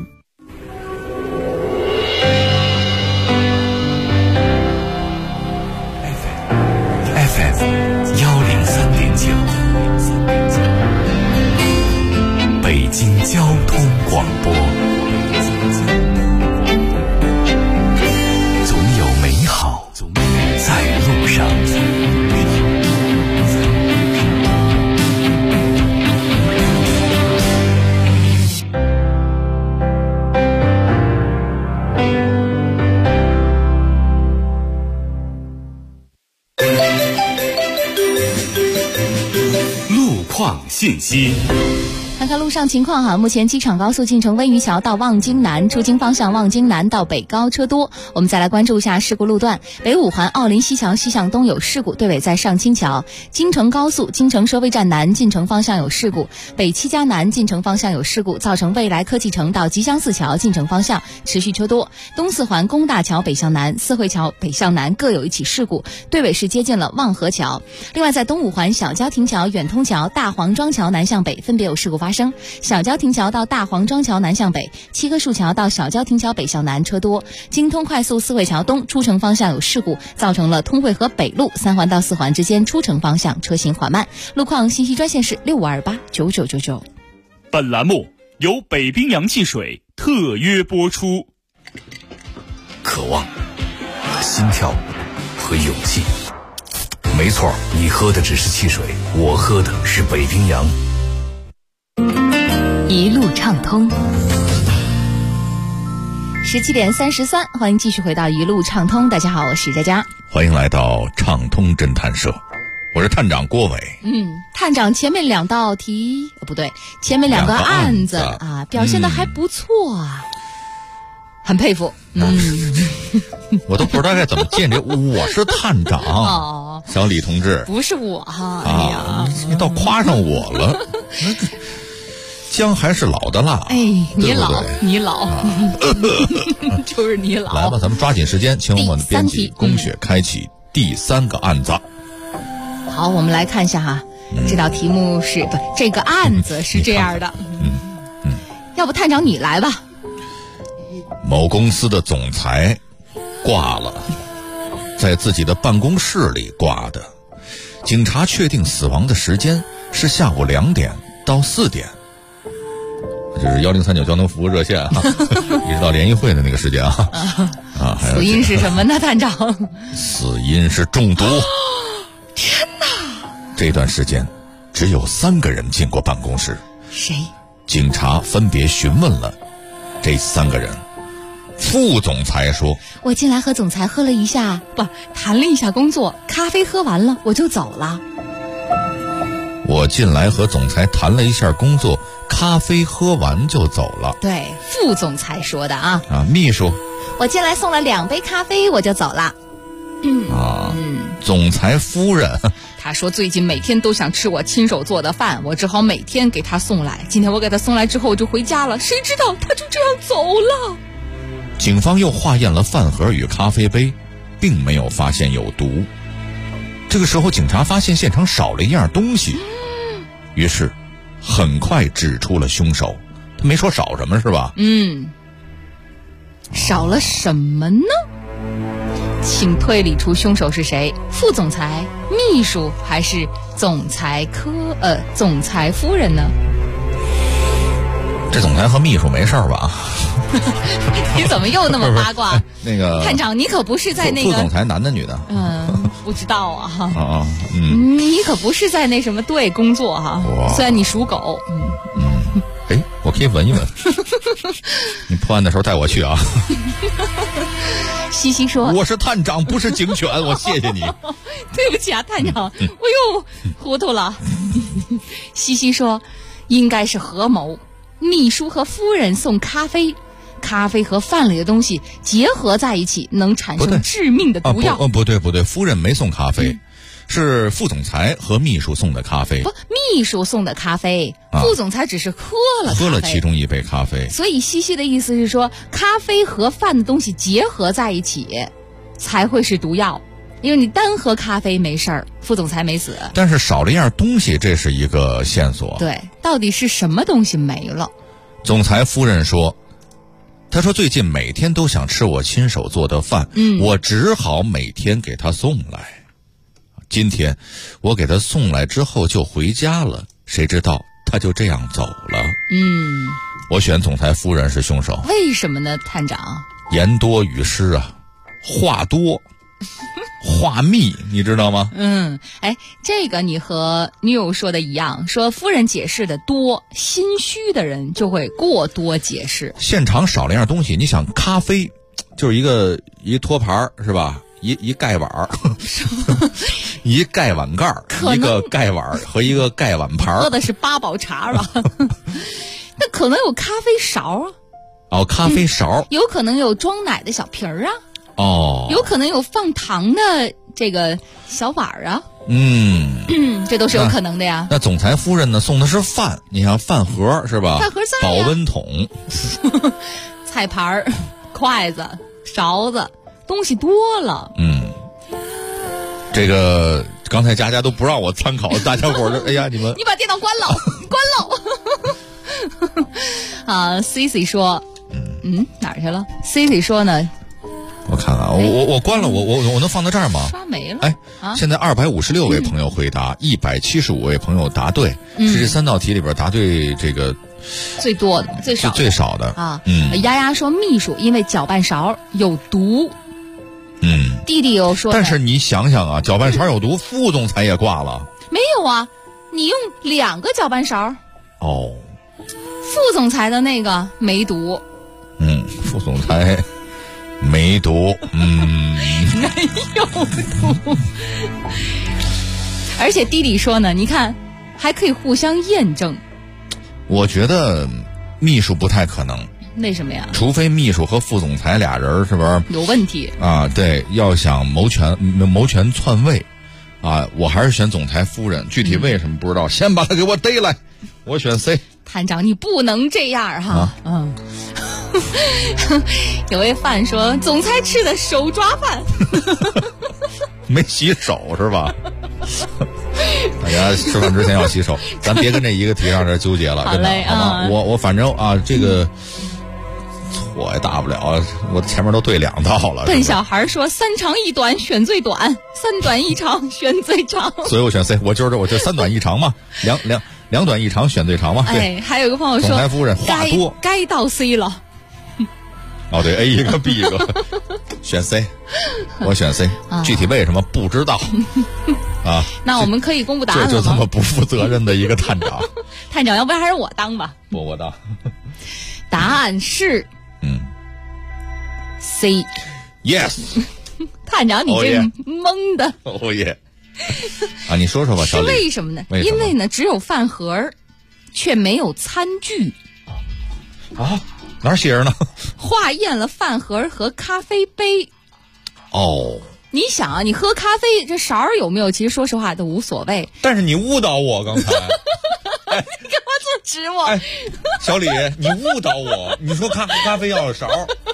FM 103.9，北京交通广播。总有美好在路上。
路况信息。
看看路上情况哈，目前机场高速进城温榆桥到望京南，出京方向望京南到北高车多。我们再来关注一下事故路段，北五环奥林西桥西向东有事故，队尾在上清桥。京承高速京承收费站南进城方向有事故，北七家南进城方向有事故，造成未来科技城到吉祥寺桥进城方向持续车多。东四环工大桥北向南、四惠桥北向南各有一起事故，队尾是接近了望河桥。另外在东五环小交亭桥、远通桥、大黄庄桥南向北分别有事故发生，小交亭桥到大黄庄桥南向北，七棵树桥到小交亭桥北向南车多。京通快速四惠桥东出城方向有事故，造成了通惠河北路3环到4环之间出城方向车行缓慢。路况信息专线是65289999。
本栏目由北冰洋汽水特约播出。
渴望、心跳和勇气。没错，你喝的只是汽水，我喝的是北冰洋。
一路畅通。
17点33，欢迎继续回到一路畅通。大家好，我是佳佳，
欢迎来到畅通侦探社，我是探长郭伟。
探长前面2道题不对，前面2个案子啊，表现的还不错啊，很佩服。
我都不知道该怎么见这，我是探长小李同志，
不是我哈。哎呀，
你倒夸上我了。 姜还是老的辣。
哎，你老，
对对
你老，就是你老。
来吧，咱们抓紧时间，请我们的编辑龚雪开启第3个案子。
好，我们来看一下哈，这道题目是这个案子是这样的。要不探长你来吧。
某公司的总裁挂了，在自己的办公室里挂的。警察确定死亡的时间是下午2点到4点，就是1039交通服务热线啊，一直到联谊会的那个时间啊。还有
死因是什么呢，探长？
死因是中毒。
天哪！
这段时间只有3个人进过办公室。
谁？
警察分别询问了这3个人。副总裁说：“
我进来和总裁喝了一下，谈了一下工作，咖啡喝完了我就走了。
我进来和总裁谈了一下工作，咖啡喝完就走了。”
对，副总裁说的啊。
秘书，
我进来送了2杯咖啡我就走了。
总裁夫人，
他说最近每天都想吃我亲手做的饭，我只好每天给他送来。今天我给他送来之后我就回家了，谁知道他就这样走了。
警方又化验了饭盒与咖啡杯，并没有发现有毒。这个时候警察发现现场少了一样东西，于是很快指出了凶手。他没说少什么是吧？
少了什么呢？请推理出凶手是谁？副总裁、秘书还是总裁夫人呢？
这总裁和秘书没事吧？
你怎么又那么八卦？
那个
探长，你可不是在那个
副总裁男的女的？
不知道啊。你可不是在那什么队工作哈？虽然你属狗。
我可以闻一闻。你破案的时候带我去啊。
西西说：“
我是探长，不是警犬，我谢谢你。”
对不起啊，探长，我又糊涂了。西西说：“应该是合谋，秘书和夫人送咖啡，咖啡和饭里的东西结合在一起，能产生致命的毒药。”
不对，夫人没送咖啡。是副总裁和秘书送的咖啡。
秘书送的咖啡，副总裁只是喝了
其中1杯咖啡。
所以西西的意思是说，咖啡和饭的东西结合在一起才会是毒药，因为你单喝咖啡没事儿，副总裁没死。
但是少了一样东西，这是一个线索。
对，到底是什么东西没了？
总裁夫人说，他说最近每天都想吃我亲手做的饭，我只好每天给他送来。今天我给他送来之后就回家了，谁知道他就这样走了。我选总裁夫人是凶手。
为什么呢，探长？
言多语失啊，话多话密，你知道吗？
这个你和女友说的一样，说夫人解释的多，心虚的人就会过多解释。
现场少了一样东西，你想咖啡就是一托盘是吧？一盖碗一盖碗盖，一个盖碗和一个盖碗盘。
喝的是八宝茶吧？那可能有咖啡勺啊。
咖啡勺。
有可能有装奶的小瓶儿啊。有可能有放糖的这个小碗啊。这都是有可能的呀。
那总裁夫人呢，送的是饭，你像饭盒是吧？
饭盒在呀。
保温桶
菜盘、筷子、勺子，东西多了。
这个刚才佳佳都不让我参考，大家伙儿哎呀，你
把电脑关了，Cici 说，哪儿去了 ？Cici 说呢？
我看看，我关了，我能放在这儿吗？
刷没了。
现在256位朋友回答，175位朋友答对，是这3道题里边答对这个
最多的，最少的啊。丫丫说秘书因为搅拌勺有毒。弟弟又说，
但是你想想啊，搅拌勺有毒，副总裁也挂了。
没有啊，你用2个搅拌勺。副总裁的那个没毒。
副总裁没毒。
没有毒。而且弟弟说呢，你看还可以互相验证。
我觉得秘书不太可能。
为什么呀？
除非秘书和副总裁俩人是不是
有问题
啊？对，要想谋权篡位啊，我还是选总裁夫人。具体为什么不知道，先把他给我逮来。我选 C。
探长，你不能这样哈。有位饭说，总裁吃的手抓饭，
没洗手是吧？大家吃饭之前要洗手，咱别跟这一个题上这纠结了，真的好吗？我反正啊，这个错也大不了，我前面都对2道了。
笨小孩说：“3长1短选最短，3短1长选最长。”
所以我选 C， 我就3短1长嘛，2短1长选最长嘛。对，
还有一个朋友说，
总裁夫人话多，
该到 C 了。
哦，对 ，A 一个 B 一个，选 C， 我选 C， 具体为什么不知道啊？
那我们可以公布答案了吗？
就这么不负责任的一个探长。
探长，要不然还是我当吧？
不，我当。
答案是C。
Yes。
探长，你这蒙的。
哦耶。啊，你说说吧，小李。
是为什么呢？因为呢，只有饭盒，却没有餐具。
啊？哪儿写着呢？
化验了饭盒和咖啡杯。
哦，
你想啊，你喝咖啡这勺有没有？其实说实话都无所谓。
但是你误导我刚才，
你干嘛这么指我？
小李，你误导我，你说咖啡要有勺，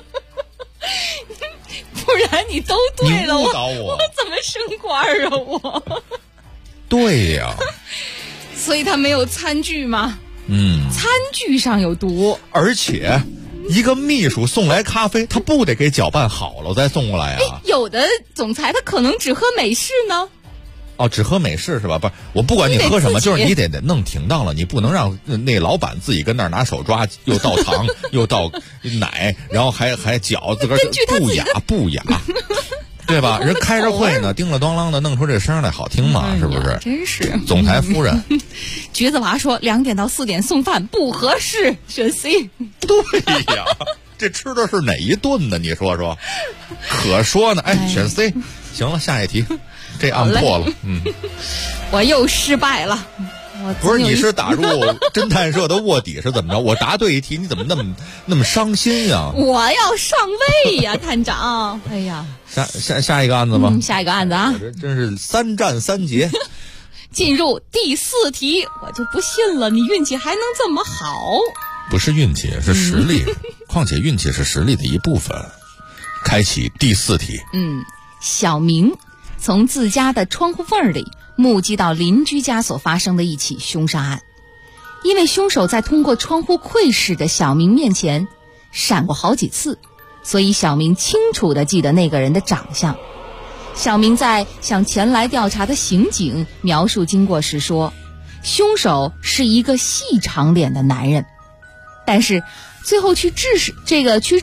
不然你都对了，
你误导我
怎么升官啊我？
对呀，
所以他没有餐具吗？餐具上有毒，
而且一个秘书送来咖啡，他不得给搅拌好了再送过来啊？
有的总裁他可能只喝美式呢。
哦，只喝美式是吧？不是，我不管你喝什么，就是你得弄停当了，你不能让那老板自己跟那儿拿手抓，又倒糖又倒奶，然后还搅，自个儿不雅。对吧？人开着会呢，叮了当啷的弄出这声来，好听嘛？是不是？
真是。
总裁夫人，
橘子娃说2点到4点送饭不合适，选 C。
对呀，这吃的是哪一顿呢？你说说，可说呢。选 C。行了，下一题，这案破了。
我又失败了。
不是，你是打入侦探社的卧底是怎么着？我答对一题，你怎么那么伤心呀？
我要上位呀，探长！哎呀，
下一个案子吧。
下一个案子啊！
这真是3战3捷。
进入第4题，我就不信了，你运气还能这么好？
不是运气，是实力。况且运气是实力的一部分。开启第4题。
小明从自家的窗户缝里目击到邻居家所发生的一起凶杀案，因为凶手在通过窗户窥视的小明面前闪过好几次，所以小明清楚地记得那个人的长相。小明在向前来调查的刑警描述经过时说，凶手是一个细长脸的男人，但是最后去质实这个去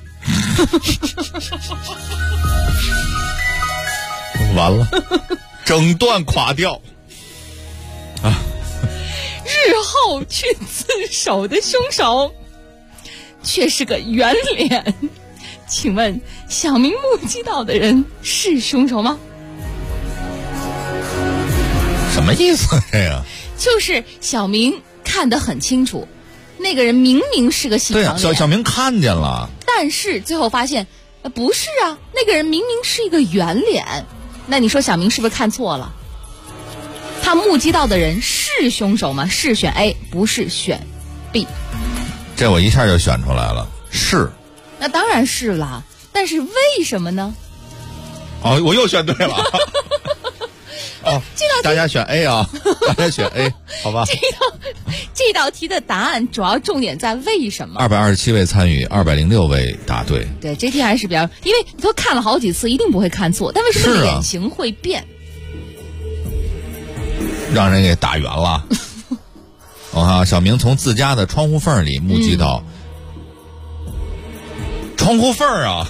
完了，整段垮掉啊！
日后去自首的凶手却是个圆脸，请问小明目击到的人是凶手吗？
什么意思呀？
就是小明看得很清楚，那个人明明是个细长脸，
对，小明看见了，
但是最后发现不是啊，那个人明明是一个圆脸。那你说小明是不是看错了？他目击到的人是凶手吗？是选 A， 不是选 B。
这我一下就选出来了，是。
那当然是了，但是为什么呢？
哦，我又选对了。哦，大家选 A 啊，大家选 A， 好吧？
这道题的答案主要重点在为什么
？227位参与，206位答对。
对，这题还是比较，因为他看了好几次，一定不会看错。但为什么脸型会变？
让人给打圆了。我看小明从自家的窗户缝里目击到，窗户缝啊，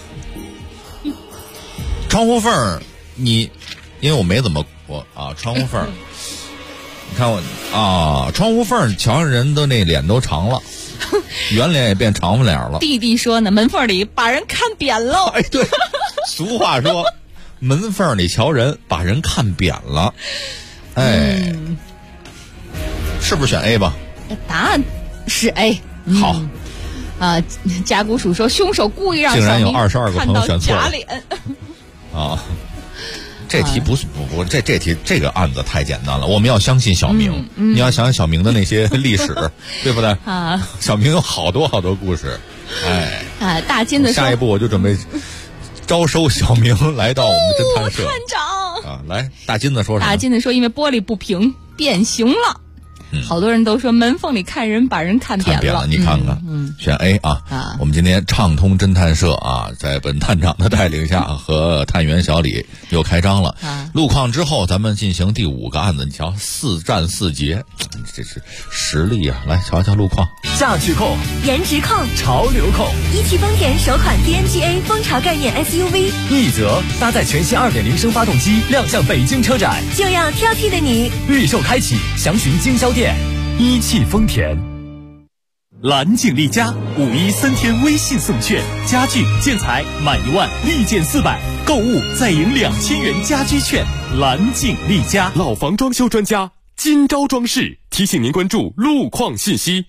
窗户缝，因为我没怎么过啊，窗户缝。你看我啊，窗户缝瞧着人都那脸都长了，圆脸也变长脸了。
弟弟说呢，门缝里把人看扁了。
哎，对，俗话说，门缝里瞧人，把人看扁了。哎，是不是选 A 吧？
答案是 A。
好。
甲骨鼠说，凶手故意让
竟然有22个朋友选错了。
假脸。
啊。 这题不是这题这个案子太简单了，我们要相信小明，你要想想小明的那些历史，对不对？啊，小明有好多故事，
大金的说，
下一步我就准备招收小明来到我们侦探社。
探长
啊，来，大金子说什么？
大金子说，因为玻璃不平变形了。好多人都说门缝里看人把人看扁了，
你看看，选 A 啊！我们今天畅通侦探社啊，在本探长的带领下和探员小李又开张了。路况之后，咱们进行第5个案子。你瞧，4战4捷，这是实力啊！来瞧瞧路况，
价值控、
颜值控、
潮流控。
一汽丰田首款 TNGA 风潮概念 SUV，
奕泽搭载全新2.0升发动机亮相北京车展，
就要挑剔的你。
预售开启，详询经销店。一汽丰田。
蓝景丽家513天微信送券，家具建材满1万立减400，购物再赢2000元家居券。蓝景丽家
老房装修专家金招装饰提醒您关注路况信息。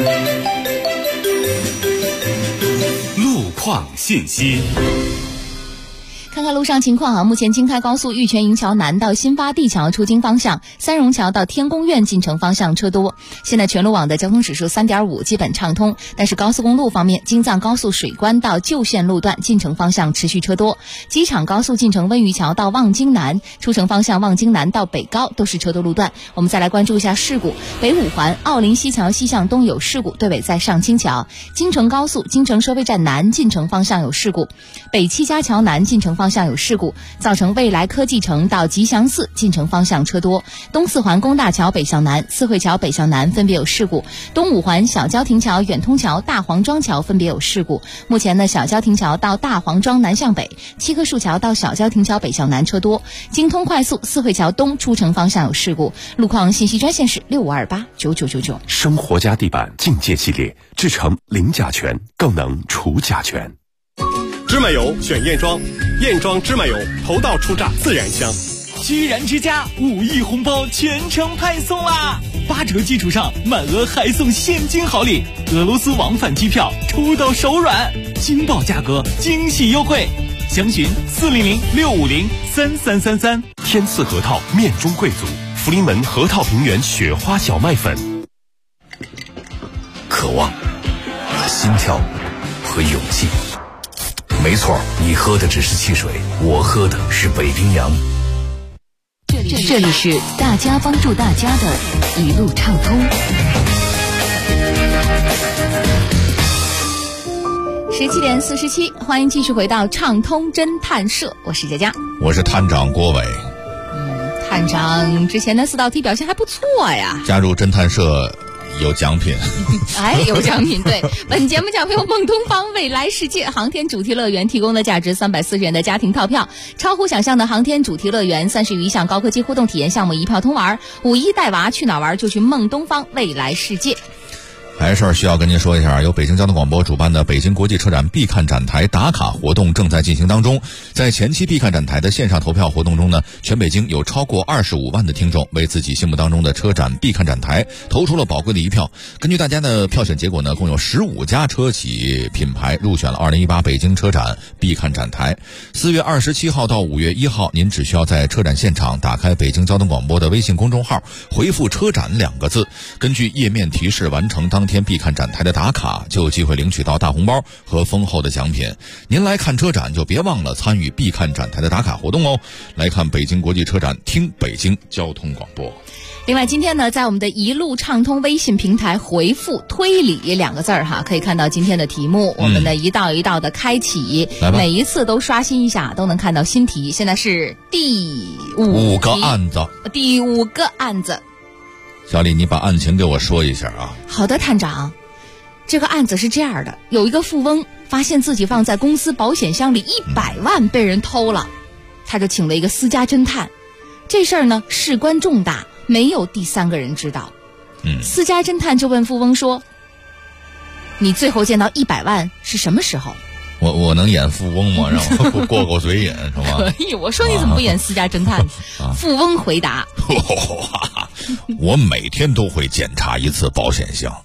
路况信息。
看看路上情况啊，目前京开高速玉泉营桥南到新发地桥出京方向，三荣桥到天宫苑进城方向车多。现在全路网的交通指数 3.5， 基本畅通。但是高速公路方面，京藏高速水关到旧县路段进城方向持续车多。机场高速进城温榆桥到望京南，出城方向望京南到北高都是车多路段。我们再来关注一下事故，北五环奥林西桥西向东有事故，对尾在上清桥。京承高速京承收费站南进城方向有事故，北七家桥南进城方向有事故，造成未来科技城到吉祥寺进城方向车多。东四环工大桥北向南、四惠桥北向南分别有事故，东五环小交亭桥、远通桥、大黄庄桥分别有事故。目前呢，小交亭桥到大黄庄南向北，七棵树桥到小交亭桥北向南车多。京通快速四惠桥东出城方向有事故。路况信息专线是65289999。
生活家地板境界系列，制成零甲醛，更能除甲醛。芝麻油选燕庄，燕庄芝麻油头道初榨自然香。
居然之家5亿红包全程派送啦！8折基础上满额还送现金好礼，俄罗斯往返机票出到手软，惊爆价格，惊喜优惠，详询400-650-3333。
天赐核桃面中贵族，福临门核桃平原雪花小麦粉。
渴望、心跳和勇气。没错，你喝的只是汽水，我喝的是北冰洋。
这里是大家帮助大家的一路畅通。
17点47，欢迎继续回到畅通侦探社，我是佳佳，
我是探长郭伟。
探长之前的4道题表现还不错呀，
加入侦探社有奖品。
哎，有奖品。对，本节目奖品由梦东方未来世界航天主题乐园提供的价值340元的家庭套票，超乎想象的航天主题乐园，30余项高科技互动体验项目一票通玩。5·1带娃去哪玩就去梦东方未来世界。
还有事儿需要跟您说一下，由北京交通广播主办的北京国际车展必看展台打卡活动正在进行当中。在前期必看展台的线上投票活动中呢，全北京有超过25万的听众为自己心目当中的车展必看展台投出了宝贵的一票。根据大家的票选结果呢，共有15家车企品牌入选了2018北京车展必看展台。4月27号到5月1号，您只需要在车展现场打开北京交通广播的微信公众号，回复车展2个字，根据页面提示完成当天必看展台的打卡，就有机会领取到大红包和丰厚的奖品。您来看车展就别忘了参与必看展台的打卡活动哦。来看北京国际车展，听北京交通广播。
另外今天呢，在我们的一路畅通微信平台回复推理2个字哈，可以看到今天的题目，我们的一道一道的开启，每一次都刷新一下，都能看到新题。现在是第5
个案子，
第5个案子。
小李，你把案情给我说一下啊。
好的，探长。这个案子是这样的，有一个富翁发现自己放在公司保险箱里100万被人偷了，他就请了一个私家侦探。这事儿呢事关重大，没有第3个人知道。私家侦探就问富翁说：“你最后见到100万是什么时候？”
我能演富翁吗？让我过嘴瘾是吗？
可以。我说你怎么不演私家侦探？富翁回答：
我每天都会检查一次保险箱，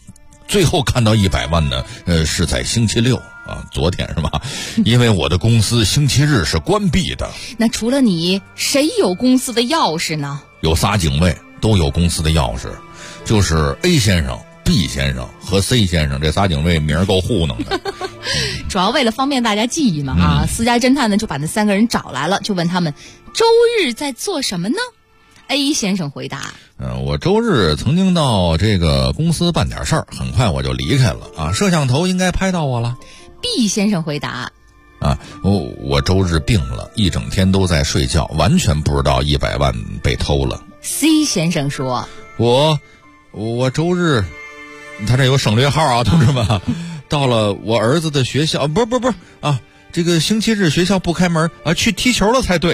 最后看到100万呢，是在星期六啊，昨天是吧？因为我的公司星期日是关闭的。
那除了你，谁有公司的钥匙呢？
有仨警卫都有公司的钥匙，就是 A 先生、B 先生和 C 先生，这仨警卫名儿够糊弄的。
主要为了方便大家记忆嘛私家侦探呢就把那3个人找来了，就问他们周日在做什么呢？ A 先生回答：
我周日曾经到这个公司办点事儿，很快我就离开了啊，摄像头应该拍到我了。
B 先生回答：
我周日病了，一整天都在睡觉，完全不知道100万被偷了。
C 先生说：
我周日，他这有省略号啊，同志们，到了我儿子的学校，不啊，这个星期日学校不开门啊，去踢球了才对。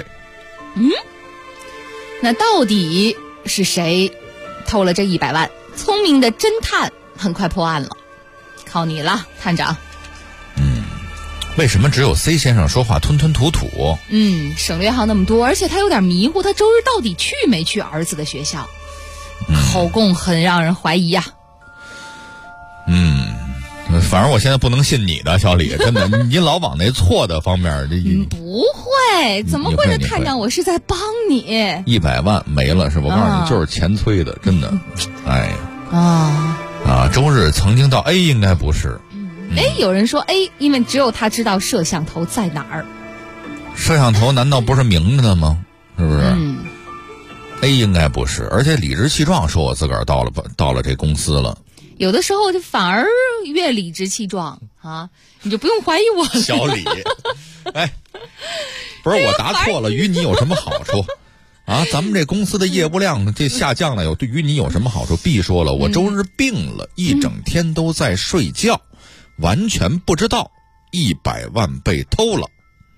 那到底是谁偷了这100万？聪明的侦探很快破案了，靠你了，探长。
为什么只有 C 先生说话吞吞吐吐？
省略号那么多，而且他有点迷糊，他周日到底去没去儿子的学校？口供很让人怀疑呀。
反正我现在不能信你的，小李，真的，你老往那错的方面。
不会，怎么会呢？探长，我是在帮你。
100万没了是吧？我告诉你，就是钱催的，真的。哎呀，周日曾经到 A 应该不是。
有人说 A， 因为只有他知道摄像头在哪儿。
摄像头难道不是明着的吗？是不是？A 应该不是，而且理直气壮说我自个儿到了这公司了。
有的时候就反而越理直气壮啊，你就不用怀疑我了。
小李，不是我答错了，与你有什么好处？啊，咱们这公司的业务量这下降了，对于你有什么好处 ？B 说了，我周日病了，一整天都在睡觉，完全不知道100万被偷了。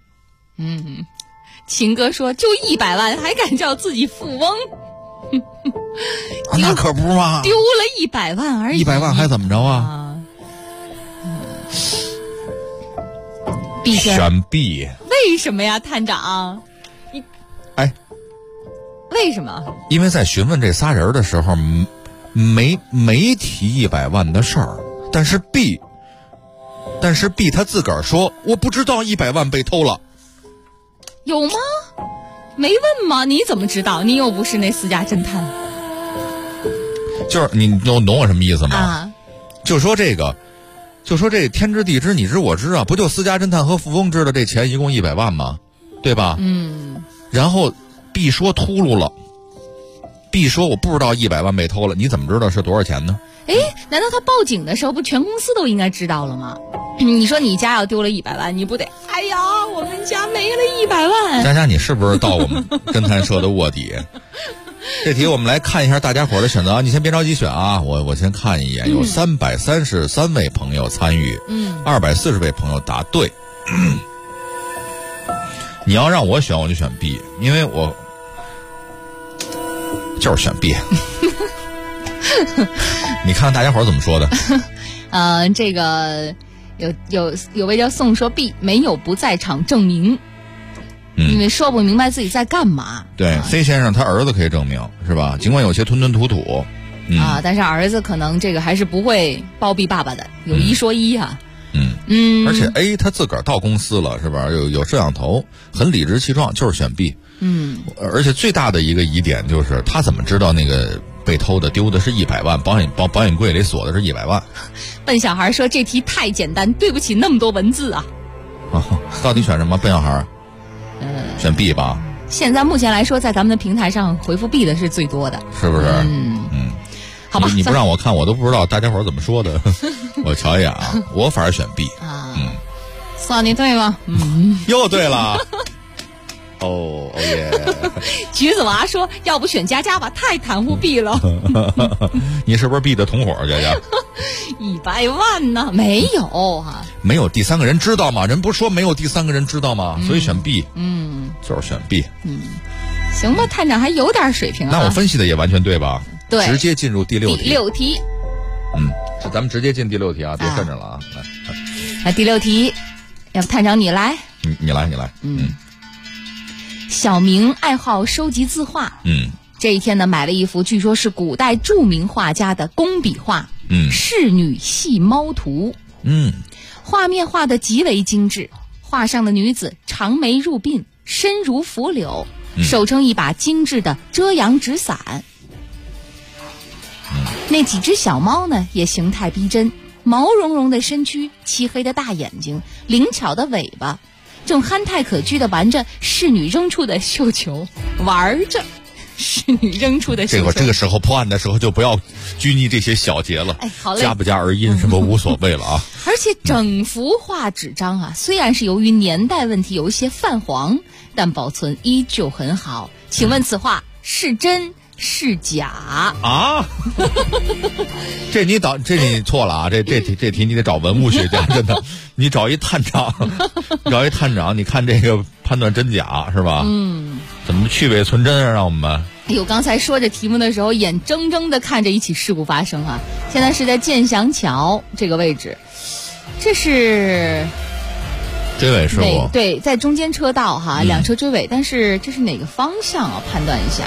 秦哥说，就100万还敢叫自己富翁？
那可不嘛，
丢了100万而已。
100万还怎么着啊
？B
选 B。
为什么呀，探长？为什么？
因为在询问这仨人的时候，没提100万的事儿，但是 B 他自个儿说，我不知道100万被偷了。
有吗？没问吗？你怎么知道？你又不是那私家侦探。
就是你懂我什么意思吗？就说这天知地知你知我知啊，不就私家侦探和富翁知道这钱一共100万吗？对吧？然后 B 说秃噜了 ，B 说我不知道100万被偷了，你怎么知道是多少钱呢？
难道他报警的时候不全公司都应该知道了吗？你说你家要丢了100万，你不得？哎呀，我们家没了100万。
佳佳，你是不是到我们侦探社的卧底？这题我们来看一下大家伙的选择啊，你先别着急选啊，我先看一眼，有333位朋友参与，240位朋友答对。你要让我选，我就选 B， 因为我就是选 B。你看大家伙怎么说的？
这个有位叫宋说 B 没有不在场证明，因为说不明白自己在干嘛。
对，C 先生他儿子可以证明是吧？尽管有些吞吞吐吐
但是儿子可能这个还是不会包庇爸爸的，有一说一啊。
而且 A 他自个儿到公司了是吧？有摄像头，很理直气壮，就是选 B。而且最大的一个疑点就是他怎么知道那个被偷的丢的是100万，保险柜里锁的是100万。
笨小孩说这题太简单，对不起那么多文字啊。
到底选什么？笨小孩选 B 吧。
现在目前来说，在咱们的平台上回复 B 的是最多的，
是不是？
好吧，
你不让我看，我都不知道大家伙怎么说的。我瞧一眼啊，我反而选 B。
算你对吗？
又对了。哦耶！
橘子娃说：“要不选佳佳吧，太袒护 B 了。”
你是不是 B 的同伙，佳佳
？100万呢？没有哈。
没有第三个人知道吗？人不是说没有第三个人知道吗？所以选 B。就是选 B。
行吧，探长还有点水平啊。
那我分析的也完全对吧？
对。
直接进入第6题。
第6题。
咱们直接进第6题啊，别顺着了啊。
来第6题，要不探长你来？
你来。
小明爱好收集字画，这一天呢买了一幅据说是古代著名画家的工笔画， 仕女戏猫图。画面画得极为精致，画上的女子长眉入鬓，身如拂柳，手撑一把精致的遮阳纸伞。那几只小猫呢，也形态逼真，毛茸茸的身躯，漆黑的大眼睛，灵巧的尾巴，正憨态可掬地玩着侍女扔出的绣球，玩着侍女扔出的绣球。
这个时候破案的时候就不要拘泥这些小节了，
好嘞，
加不加儿音什么无所谓了啊。
而且整幅画纸张啊，虽然是由于年代问题有一些泛黄，但保存依旧很好。请问此画是真是假
啊？这你错了啊！这题你得找文物学家，真的，你找一探长，你看这个判断真假是吧？怎么去伪存真啊？让我们。
哎呦，刚才说这题目的时候，眼睁睁地看着一起事故发生啊！现在是在建祥桥这个位置，这是
追尾事故。
对，在中间车道哈，两车追尾，但是这是哪个方向啊？判断一下。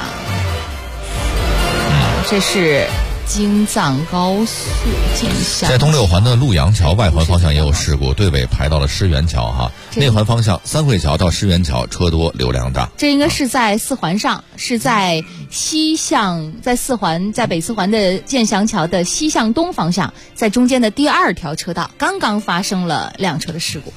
这是京藏高速建祥，
在东六环的陆阳桥外环方向也有事故，对尾排到了狮园桥哈。内环方向三汇桥到狮园桥车多流量大。
这应该是在四环上，是在西向，在北四环的建祥桥的西向东方向，在中间的第二条车道，刚刚发生了辆车的事故。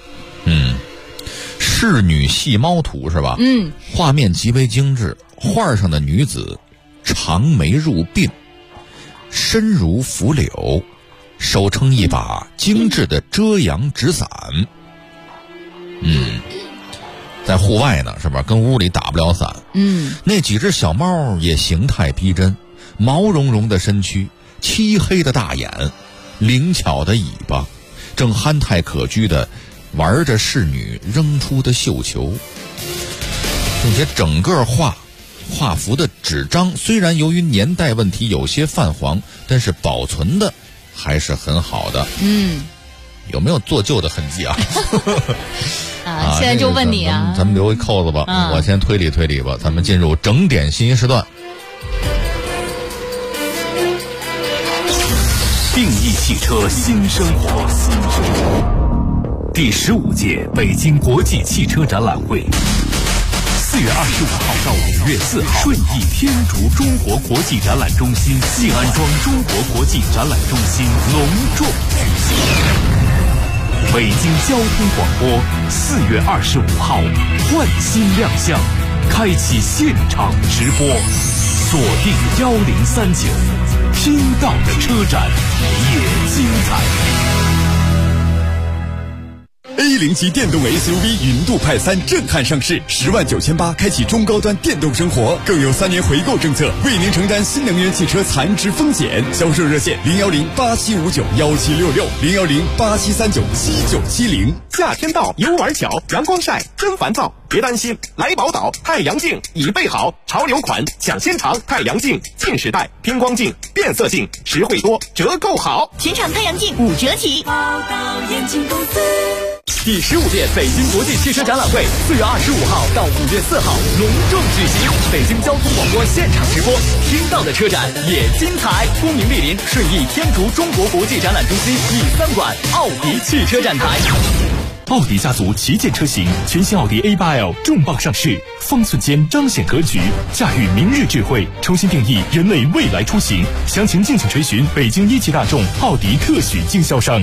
仕女戏猫图是吧？画面极为精致，画上的女子长眉入鬓，身如拂柳，手撑一把精致的遮阳纸伞。在户外呢，是吧？跟屋里打不了伞。那几只小猫也形态逼真，毛茸茸的身躯，漆黑的大眼，灵巧的尾巴，正憨态可掬的玩着侍女扔出的绣球。并且整个画幅的纸张虽然由于年代问题有些泛黄，但是保存的还是很好的。有没有做旧的痕迹啊？
现在就问你啊，
咱们留一扣子吧，我先推理吧。咱们进入整点信息时段。
定义汽车新生活，第15届北京国际汽车展览会，4月25号到5月4号，顺义天竺中国国际展览中心静安庄中国国际展览中心隆重举行。北京交通广播4月25号焕新亮相，开启现场直播，锁定1039，听到的车展也精彩。
A0级电动 SUV 云度派3震撼上市，10.980万开启中高端电动生活，更有3年回购政策，为您承担新能源汽车残值风险。销售热线01087591766，01087397970。
夏天到，游玩巧，阳光晒，真烦躁。别担心，来宝岛太阳镜已备好，潮流款抢先尝，太阳镜近视带、偏光镜、变色镜，实惠多，折扣好，
全场太阳镜5折起。宝岛眼镜公司。
第15届北京国际汽车展览会4月25号到5月4号隆重举行，北京交通广播现场直播，听到的车展也精彩。恭迎莅临顺义天竺中国国际展览中心E3馆奥迪汽车展台。
奥迪家族旗舰车型全新奥迪 A8L 重磅上市，方寸间彰显格局，驾驭明日智慧，重新定义人类未来出行。详情敬请垂询北京一汽大众奥迪特许经销商。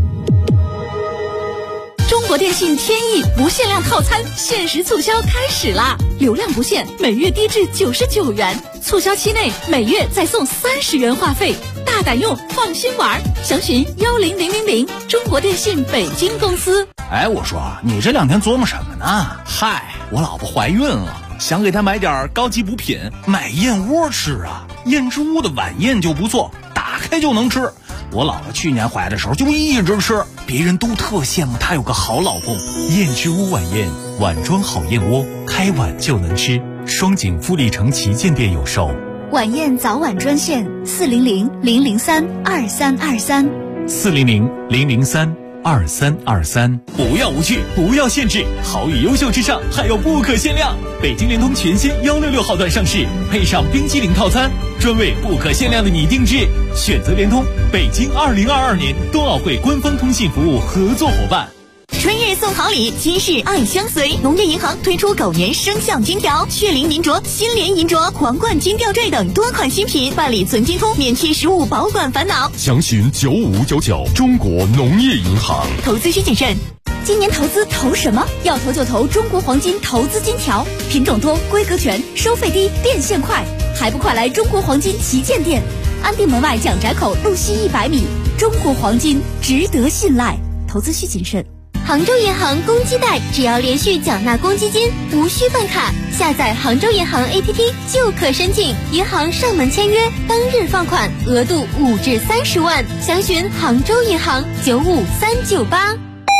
中国电信天翼不限量套餐限时促销开始啦！流量不限，每月低至99元，促销期内每月再送30元话费，大胆用，放心玩。详询10000，中国电信北京公司。
哎，我说你这2天琢磨什么呢？嗨，我老婆怀孕了，想给她买点高级补品，买燕窝吃啊。燕之屋的晚宴就不错，打开就能吃。我姥姥去年怀的时候就一直吃，别人都特羡慕她有个好老公。燕之屋晚宴，碗装好燕窝，开碗就能吃。双井富力城旗舰店有售。
晚宴早晚专线400-003-2323，400-003-2323。
2323。
不要无趣，不要限制，好与优秀之上还有不可限量。北京联通全新166号段上市，配上冰激凌套餐，专为不可限量的你定制。选择联通，北京2022年冬奥会官方通信服务合作伙伴。
春日送好礼，今日爱相随。农业银行推出狗年生肖金条、血灵银镯、新联银镯、皇冠金吊坠等多款新品，办理存金通，免去实物保管烦恼。
详询9599，中国农业银行。
投资需谨慎。今年投资投什么？要投就投中国黄金投资金条，品种多，规格全，收费低，变现快，还不快来中国黄金旗舰店，安定门外蒋宅口路西100米。中国黄金值得信赖，投资需谨慎。
杭州银行公积贷，只要连续缴纳公积金，无需办卡，下载杭州银行 APP 就可申请，银行上门签约，当日放款，额度5至30万。详询杭州银行95398。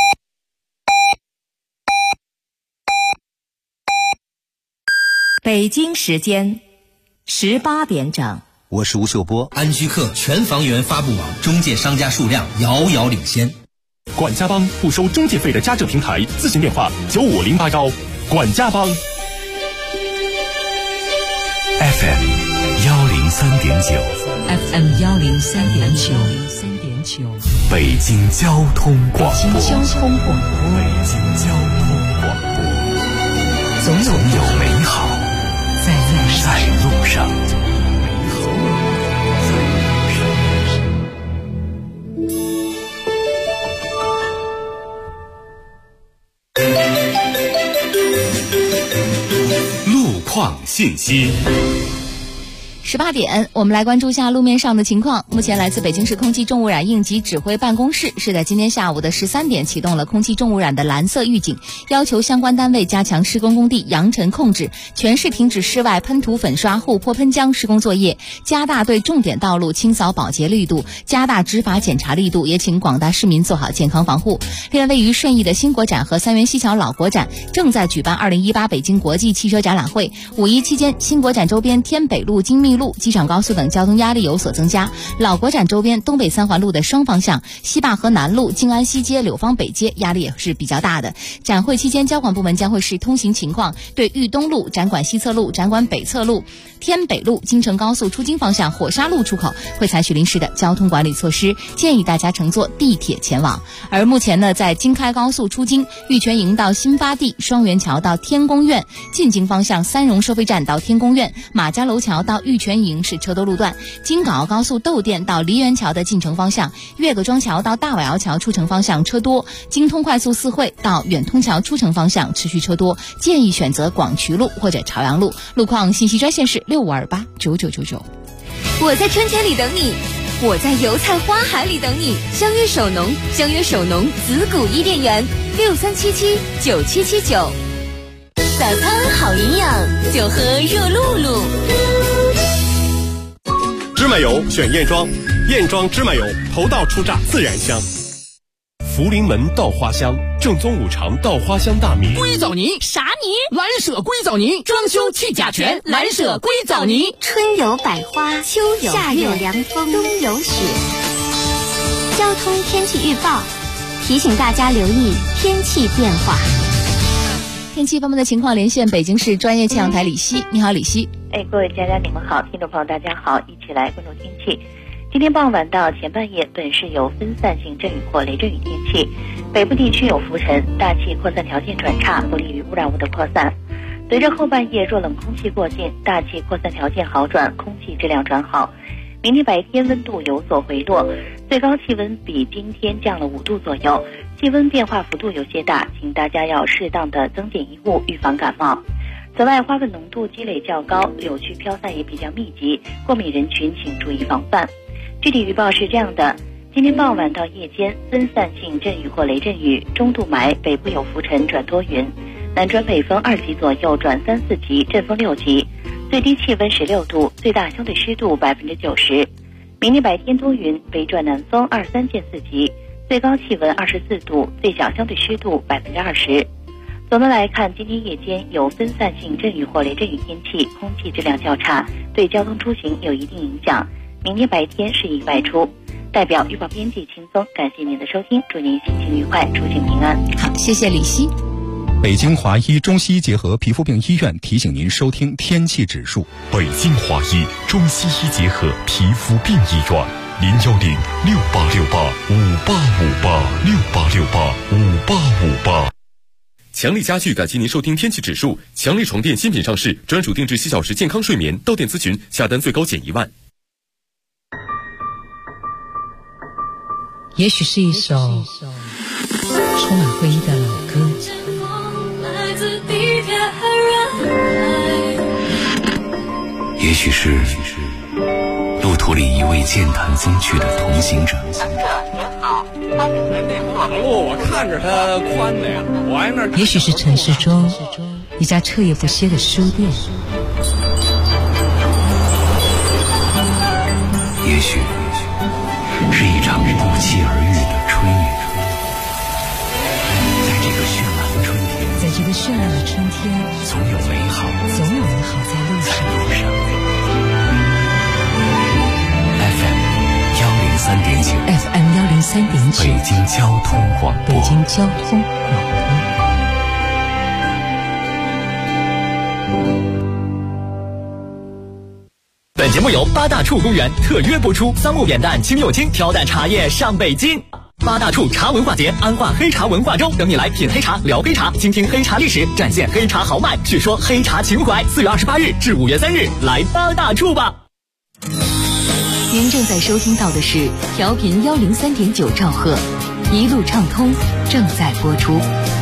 北京时间18点整。
我是吴秀波。安居客全房源发布网中介商家数量遥遥领先。
管家帮不收中介费的家政平台，咨询电话95081。管家帮。
FM 103.9
FM 103.9
北京交通广播。
北京交通广播。
总有美好在路上。路况信息。
18点，我们来关注一下路面上的情况。目前来自北京市空气重污染应急指挥办公室是在今天下午的13点启动了空气重污染的蓝色预警，要求相关单位加强施工工地扬尘控制，全市停止室外喷涂粉刷、护坡喷浆施工作业，加大对重点道路清扫保洁力度，加大执法检查力度，也请广大市民做好健康防护。另外，位于顺义的新国展和三元西桥老国展正在举办2018北京国际汽车展览会。5·1期间，新国展周边天北路、金密路、机场高速等交通压力有所增加，老国展周边东北3环路的双方向、西坝河南路、静安西街、柳芳北街压力也是比较大的。展会期间，交管部门将会视通行情况，对豫东路、展馆西侧路、展馆北侧路、天北路、京承高速出京方向火沙路出口会采取临时的交通管理措施，建议大家乘坐地铁前往。而目前呢，在京开高速出京玉泉营到新发地、双元桥到天宫苑、进京方向三荣收费站到天宫苑、马家楼桥到玉泉营是车多路段，京港澳高速窦店到梨园桥的进城方向、岳各庄桥到大尾窑桥出城方向车多，京通快速四惠到远通桥出城方向持续车多，建议选择广渠路或者朝阳路。路况信息专线是65289999。
我在春天里等你，我在油菜花海里等你。相约首农，相约首农子谷伊甸园，63779779。早餐好营养，就喝热露露。
芝麻油选燕庄，燕庄芝麻油头道出榨，自然香。福临门稻花香，正宗五常稻花香大米。
硅藻泥啥泥？蓝舍硅藻泥，装修去甲醛，蓝舍硅藻泥。
春有百花，秋有夏有凉风，冬有雪。交通天气预报提醒大家留意天气变化。
天气方面的情况，连线北京市专业气象台李希。你好，李希。
各位家你们好，听众朋友大家好，一起来关注天气。今天傍晚到前半夜，本市有分散性阵雨或雷阵雨天气，北部地区有浮尘，大气扩散条件转差，不利于污染物的扩散。随着后半夜弱冷空气过境，大气扩散条件好转，空气质量转好。明天白天温度有所回落，最高气温比今天降了5度左右，气温变化幅度有些大，请大家要适当的增减衣物，预防感冒。此外，花粉浓度积累较高，柳絮飘散也比较密集，过敏人群请注意防范。具体预报是这样的：今天傍晚到夜间，分散性阵雨或雷阵雨，中度霾，北部有浮尘转多云，南转北风2级左右转3、4级，阵风6级，最低气温16度，最大相对湿度90%。明天白天多云，北转南风2、3见4级，最高气温24度，最小相对湿度20%。总的来看，今天夜间有分散性阵雨或雷阵雨天气，空气质量较差，对交通出行有一定影响。明天白天适宜外出。 代表预报编辑秦松，感谢您的收听，祝您心情愉快，出行平安。
好，谢谢李希。
北京华医中西医结合皮肤病医院提醒您收听天气指数。
北京华医中西医结合皮肤病医院，0106868585858
强力家具感谢您收听天气指数。强力床垫新品上市，专属定制7小时健康睡眠，到店咨询，下单最高减1万。
也许是一首充满回忆的老歌，
也许是路途里一位健谈风趣的同行者。
马路我看着它宽的呀，我挨那。
也许是城市中一家彻夜不歇的书店，
也许是一场不期而遇的春雨。在这个绚烂的春天，总有美好在路上。FM 103.9，北京交通广播。
本节目由八大处公园特约播出，桑木扁担、青柚精挑担茶叶上北京。八大处茶文化节，安化黑茶文化周，等你来品黑茶、聊黑茶，倾听黑茶历史，展现黑茶豪迈，叙说黑茶情怀。4月28日至5月3日，来八大处吧。
您正在收听到的是调频103.9兆赫，一路畅通正在播出。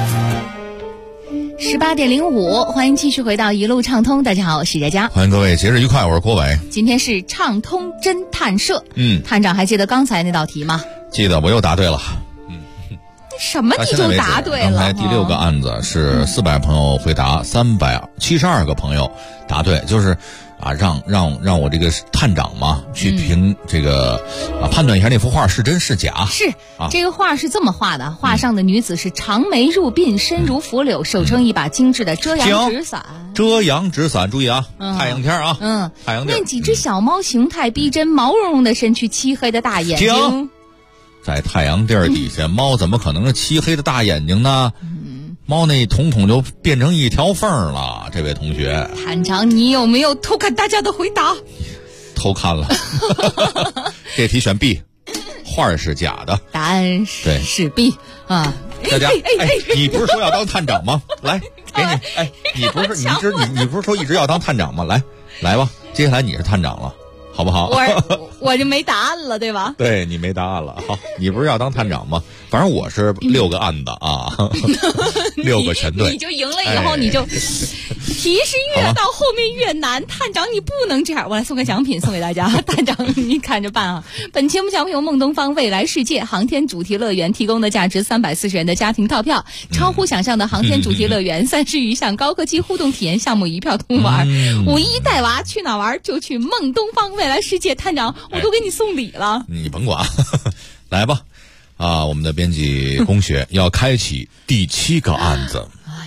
18:05，欢迎继续回到一路畅通。大家好，我是佳佳，
欢迎各位，节日愉快，我是郭伟。
今天是畅通侦探社。探长还记得刚才那道题吗？
记得，我又答对了。
什么你就答对了？
刚才第6个案子是400朋友回答，372个朋友答对，就是让我这个探长嘛去评这个判断一下那幅画是真是假。
是这个画是这么画的，画上的女子是长眉入鬓，身如拂柳，手撑一把精致的遮阳纸伞。
遮阳纸伞，注意啊，太阳天啊，太阳天。
那几只小猫形态逼真，毛茸茸的身躯，漆黑的大眼睛。
在太阳地儿底下，猫怎么可能是漆黑的大眼睛呢？猫那瞳孔就变成一条缝了。这位同学，
探长，你有没有偷看大家的回答？
偷看了。这题选 B， 画是假的。
答案是 B 啊。
大家，你不是说要当探长吗？来，给你。你不是说一直要当探长吗？来吧，接下来你是探长了。好不好？
我就没答案了，对吧？
对，你没答案了。好，你不是要当探长吗？反正我是6个案子啊，6个全对。
你就赢了以后，你就题是越到后面越难。探长，你不能这样。我来送个奖品送给大家，探长你看着办啊。本节目奖品由梦东方未来世界航天主题乐园提供的价值340元的家庭套票，超乎想象的航天主题乐园，30余项高科技互动体验项目一票通玩。5一带娃去哪玩就去梦东方未来世界。探长，我都给你送礼了，
你甭管。来吧，我们的编辑龚学要开启第7个案子。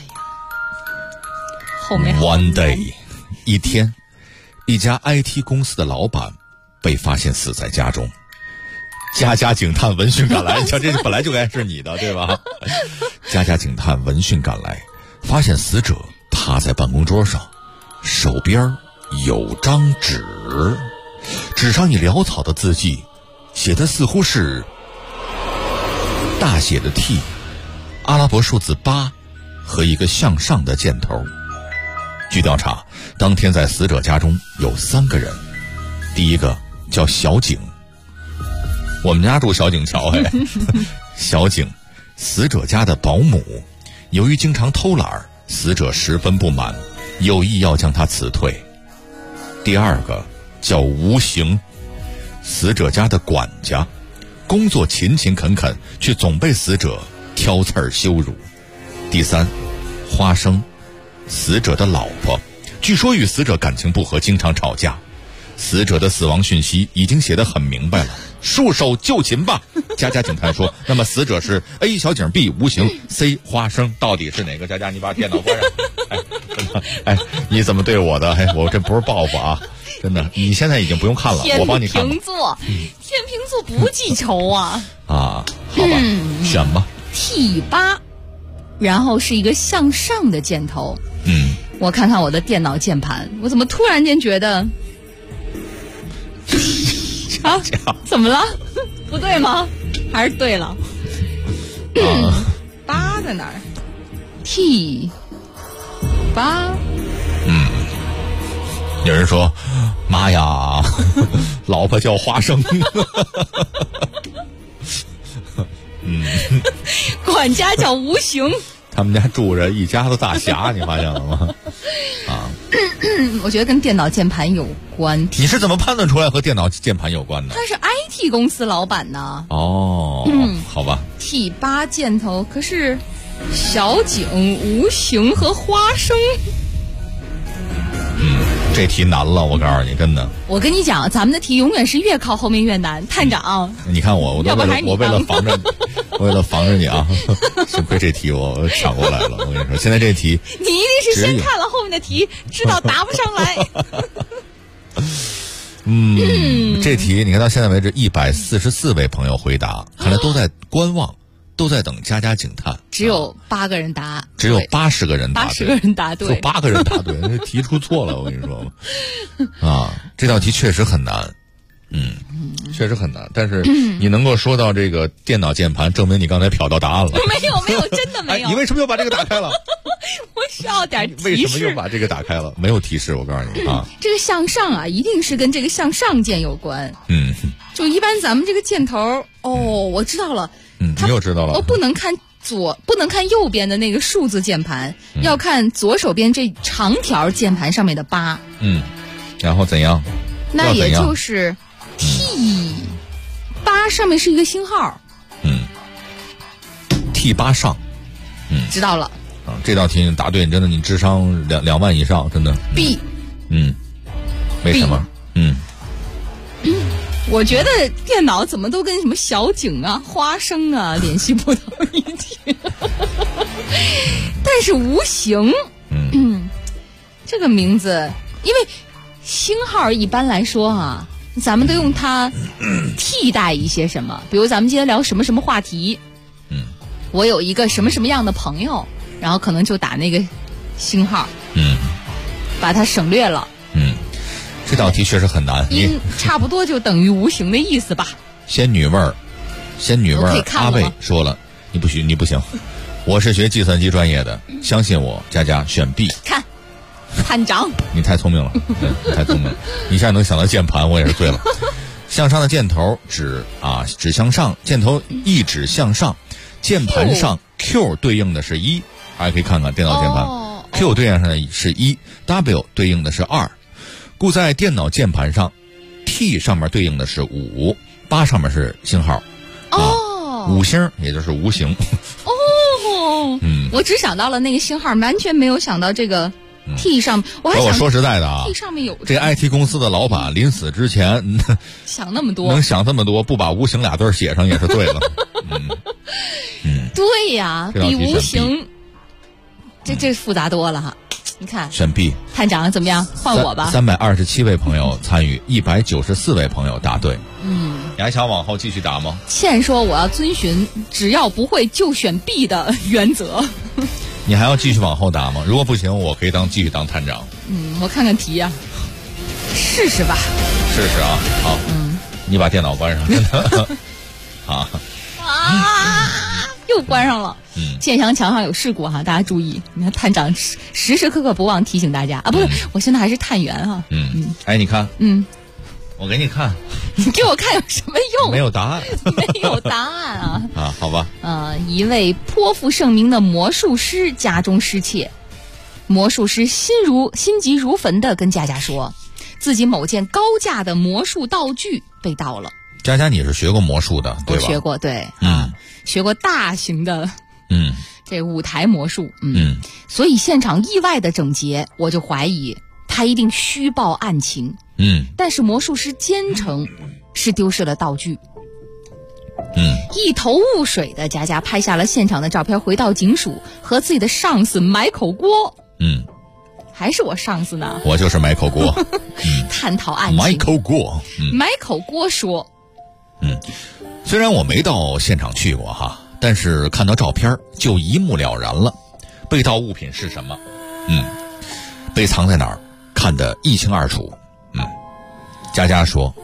后面
One day， 一天，一家 IT 公司的老板被发现死在家中。家警探闻讯赶来，这本来就该是你的，对吧？家警探闻讯赶来，发现死者趴在办公桌上，手边有张纸，纸上以潦草的字迹，写的似乎是大写的 T， 阿拉伯数字8和一个向上的箭头。据调查，当天在死者家中有3个人，第一个叫小景，我们家住小景桥小景，死者家的保姆，由于经常偷懒，死者十分不满，有意要将他辞退。第二个叫吴行，死者家的管家，工作勤勤恳恳，却总被死者挑刺儿羞辱。第三，花生，死者的老婆，据说与死者感情不和，经常吵架。死者的死亡讯息已经写得很明白了，束手就擒吧。佳警探说，那么死者是 A 小景 B 无形 C 花生，到底是哪个？佳你把电脑关上。你怎么对我的？我这不是报复啊。 真的，你现在已经不用看了，我帮你看。
天秤座不记仇啊。
啊，好吧，选吧。
T8，然后是一个向上的箭头。我看看我的电脑键盘，我怎么突然间觉得啊，怎么了？不对吗？还是对了？8在哪儿？T8。
有人说，妈呀，老婆叫花生。
管家叫无形。
他们家住着一家子大侠，你发现了吗？
我觉得跟电脑键盘有关。
你是怎么判断出来和电脑键盘有关的？
他是 IT 公司老板呢。
好吧。
T8箭头，可是小景、无形和花生。
这题难了，我告诉你，真的。我
跟你讲，咱们的题永远是越靠后面越难。探长，
你看我都为了防着你啊，幸亏这题我抢过来了。我跟你说，现在这题
你一定是先看了后面的题，知道答不上来。
这题你看到现在为止144位朋友回答，看来都在观望。都在等佳佳警探，
只有8个人答，
只有80个人答对，80
个人答对，
就8个人答对，那题出错了，我跟你说这道题确实很难，确实很难，但是你能够说到这个电脑键盘，证明你刚才瞟到答案了。
没有，真的没有。
你为什么又把这个打开了？
我需要点提示。
为什么又把这个打开了？没有提示，我告诉你啊，
这个向上啊，一定是跟这个向上键有关。就一般咱们这个箭头，我知道了。
你又知道了。
我不能看右边的那个数字键盘，要看左手边这长条键盘上面的8。
然后怎样？
那也就是 T8 上面是一个星号。
T8 上。
知道了。
这道题你答对，真的你智商2万以上，真的。
B。
为什么？
我觉得电脑怎么都跟什么小景啊、花生啊联系不到一起。但是无形，这个名字，因为星号一般来说啊，咱们都用它替代一些什么，比如咱们今天聊什么什么话题，我有一个什么什么样的朋友，然后可能就打那个星号，把它省略了。
这道题确实很难，
差不多就等于无形的意思吧。
仙女味儿阿卫说了，你不行，我是学计算机专业的，相信我，佳佳选 B。
看，探长，
你太聪明了，你太聪明了，你现在能想到键盘，我也是对了。向上的箭头指向上，箭头一指向上，键盘上 Q 对应的是1，大家可以看看电脑键盘，Q 对应上的是1，W 对应的是2。故在电脑键盘上 ，T 上面对应的是5，8上面是星号，5星也就是无形。
我只想到了那个星号，完全没有想到这个 T 上。我
说实在的啊
，T 上面有
这 IT 公司的老板临死之前
想那么多，
能想这么多，不把无形俩字写上也是对了。
对呀，比无形这复杂多了哈。你看，
选 B。
探长怎么样？换我吧。
327位朋友参与，194位朋友答对。你还想往后继续答吗？
倩说我要遵循只要不会就选 B 的原则。
你还要继续往后答吗？如果不行，我可以继续当探长。
我看看题啊，试试吧。
试试啊，好。你把电脑关上。
又关上了。建翔墙上有事故哈，大家注意。你看探长时时刻刻不忘提醒大家啊，不是，我现在还是探员哈。
哎，你看，我给你看，
你给我看有什么用？
没有答案，
没有答案啊。
好吧。
一位颇负盛名的魔术师家中失窃，魔术师心急如焚的跟佳佳说，自己某件高价的魔术道具被盗了。
佳佳，你是学过魔术的，对吧？
我学过，对，学过大型的，这舞台魔术，所以现场意外的整洁，我就怀疑他一定虚报案情，但是魔术师坚称是丢失了道具，一头雾水的佳佳拍下了现场的照片，回到警署和自己的上司买口锅， 还是我上司呢？
我就是买口锅。
探讨案情。
买口锅。
买口锅说。
虽然我没到现场去过哈，但是看到照片就一目了然了。被盗物品是什么？被藏在哪儿？看得一清二楚。佳佳说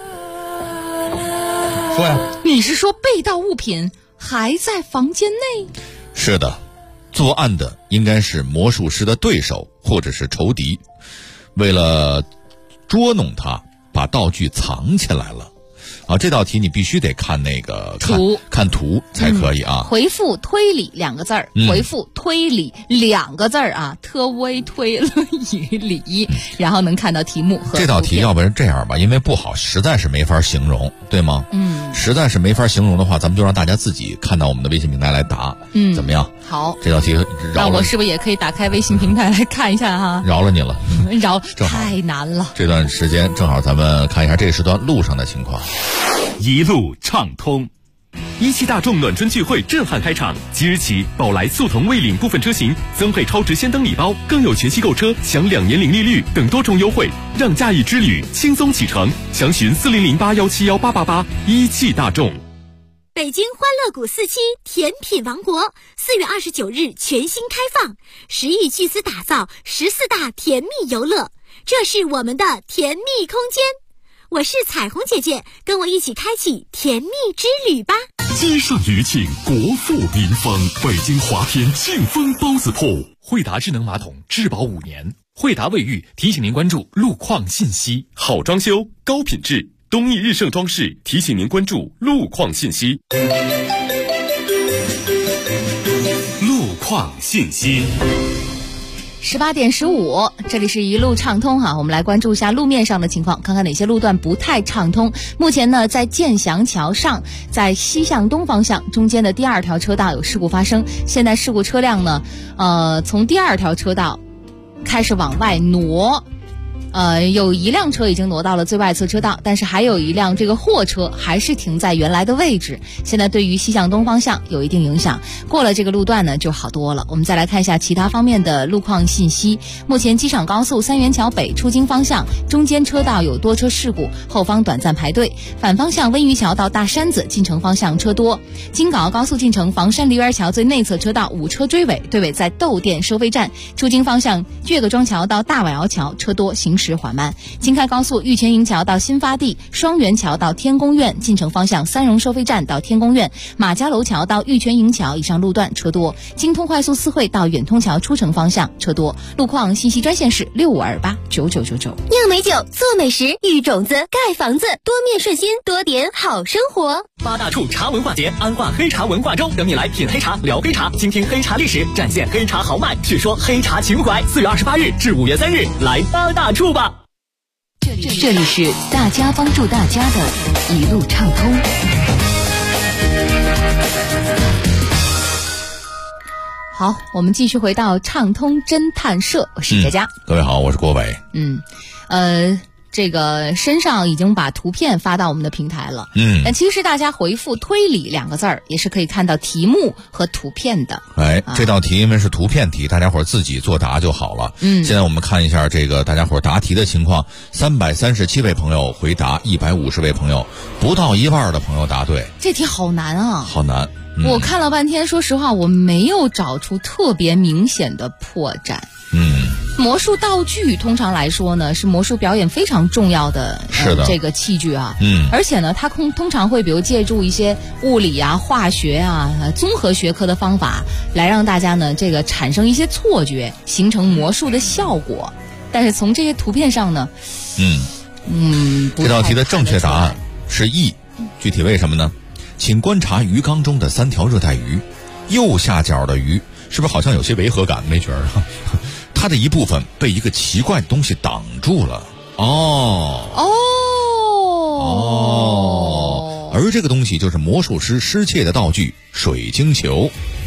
呀，
你是说被盗物品还在房间内？
是的，作案的应该是魔术师的对手或者是仇敌，为了捉弄他，把道具藏起来了。这道题你必须得看那个看图才可以啊。
回复推理2个字儿，回复推理2个字儿啊，特微推了以理，然后能看到题目和
这道题。要不然这样吧，因为不好，实在是没法形容，对吗？实在是没法形容的话，咱们就让大家自己看到我们的微信平台来答。怎么样？
好，
这道题
那我是不是也可以打开微信平台来看一下哈？
饶了你了，
太难了。
这段时间正好咱们看一下这时段路上的情况。
一路畅通。
17大众暖春聚会震撼开场，即日起，宝来速腾蔚领部分车型增配超值先登礼包，更有全系购车享2年零利率等多重优惠，让假日之旅轻松启程。详询4008171888。17大众。
北京欢乐谷4期甜品王国4月29日全新开放，10亿巨资打造14大甜蜜游乐，这是我们的甜蜜空间。我是彩虹姐姐，跟我一起开启甜蜜之旅吧！
接上余庆，国富民丰，北京华天庆丰包子铺。
惠达智能马桶质保5年，惠达卫浴提醒您关注路况信息。
好装修，高品质，东义日盛装饰提醒您关注路况信息。
路况信息。
18点15，这里是一路畅通哈，我们来关注一下路面上的情况，看看哪些路段不太畅通。目前呢，在建祥桥上，在西向东方向中间的第2条车道有事故发生，现在事故车辆呢，从第2条车道开始往外挪。有一辆车已经挪到了最外侧车道，但是还有一辆这个货车还是停在原来的位置，现在对于西向东方向有一定影响。过了这个路段呢就好多了。我们再来看一下其他方面的路况信息。目前机场高速3元桥北出京方向中间车道有多车事故，后方短暂排队，反方向温榆桥到大山子进城方向车多。京港澳高速进城房山梨园桥最内侧车道5车追尾，队尾在窦店收费站，出京方向岳各庄桥到大碗窑桥车多，行驶缓慢。京开高速玉泉营桥到新发地，双元桥到天宫苑进城方向三荣收费站到天宫苑，马家楼桥到玉泉营桥以上路段车多。京通快速四惠到远通桥出城方向车多。路况信息专线是65289999。
酿美酒，做美食，育种子，盖房子，多面顺心，多点好生活。
8大处茶文化节，安化黑茶文化周，等你来品黑茶，聊黑茶，倾听黑茶历史，展现黑茶豪迈，叙说黑茶情怀。4月28日至5月3日，来8大处吧。
这里是大家帮助大家的一路畅通。
好，我们继续回到畅通侦探社，我是佳佳。
各位好，我是郭伟。
这个身上已经把图片发到我们的平台了。但其实大家回复推理2个字儿也是可以看到题目和图片的。
这道题因为是图片题，大家伙自己作答就好了。现在我们看一下这个大家伙答题的情况，337位朋友回答，150位朋友，不到一半的朋友答对。
这题好难啊！
好难。
我看了半天，说实话我没有找出特别明显的破绽。魔术道具通常来说呢，是魔术表演非常重要的这个器具啊。而且呢，它通常会比如借助一些物理啊、化学啊、综合学科的方法，来让大家呢这个产生一些错觉，形成魔术的效果。但是从这些图片上呢，
这道题的正确答案是 E， 具体为什么呢？请观察鱼缸中的3条热带鱼，右下角的鱼是不是好像有些违和感？没觉儿？它的一部分被一个奇怪的东西挡住了。而这个东西就是魔术师失窃的道具水晶球。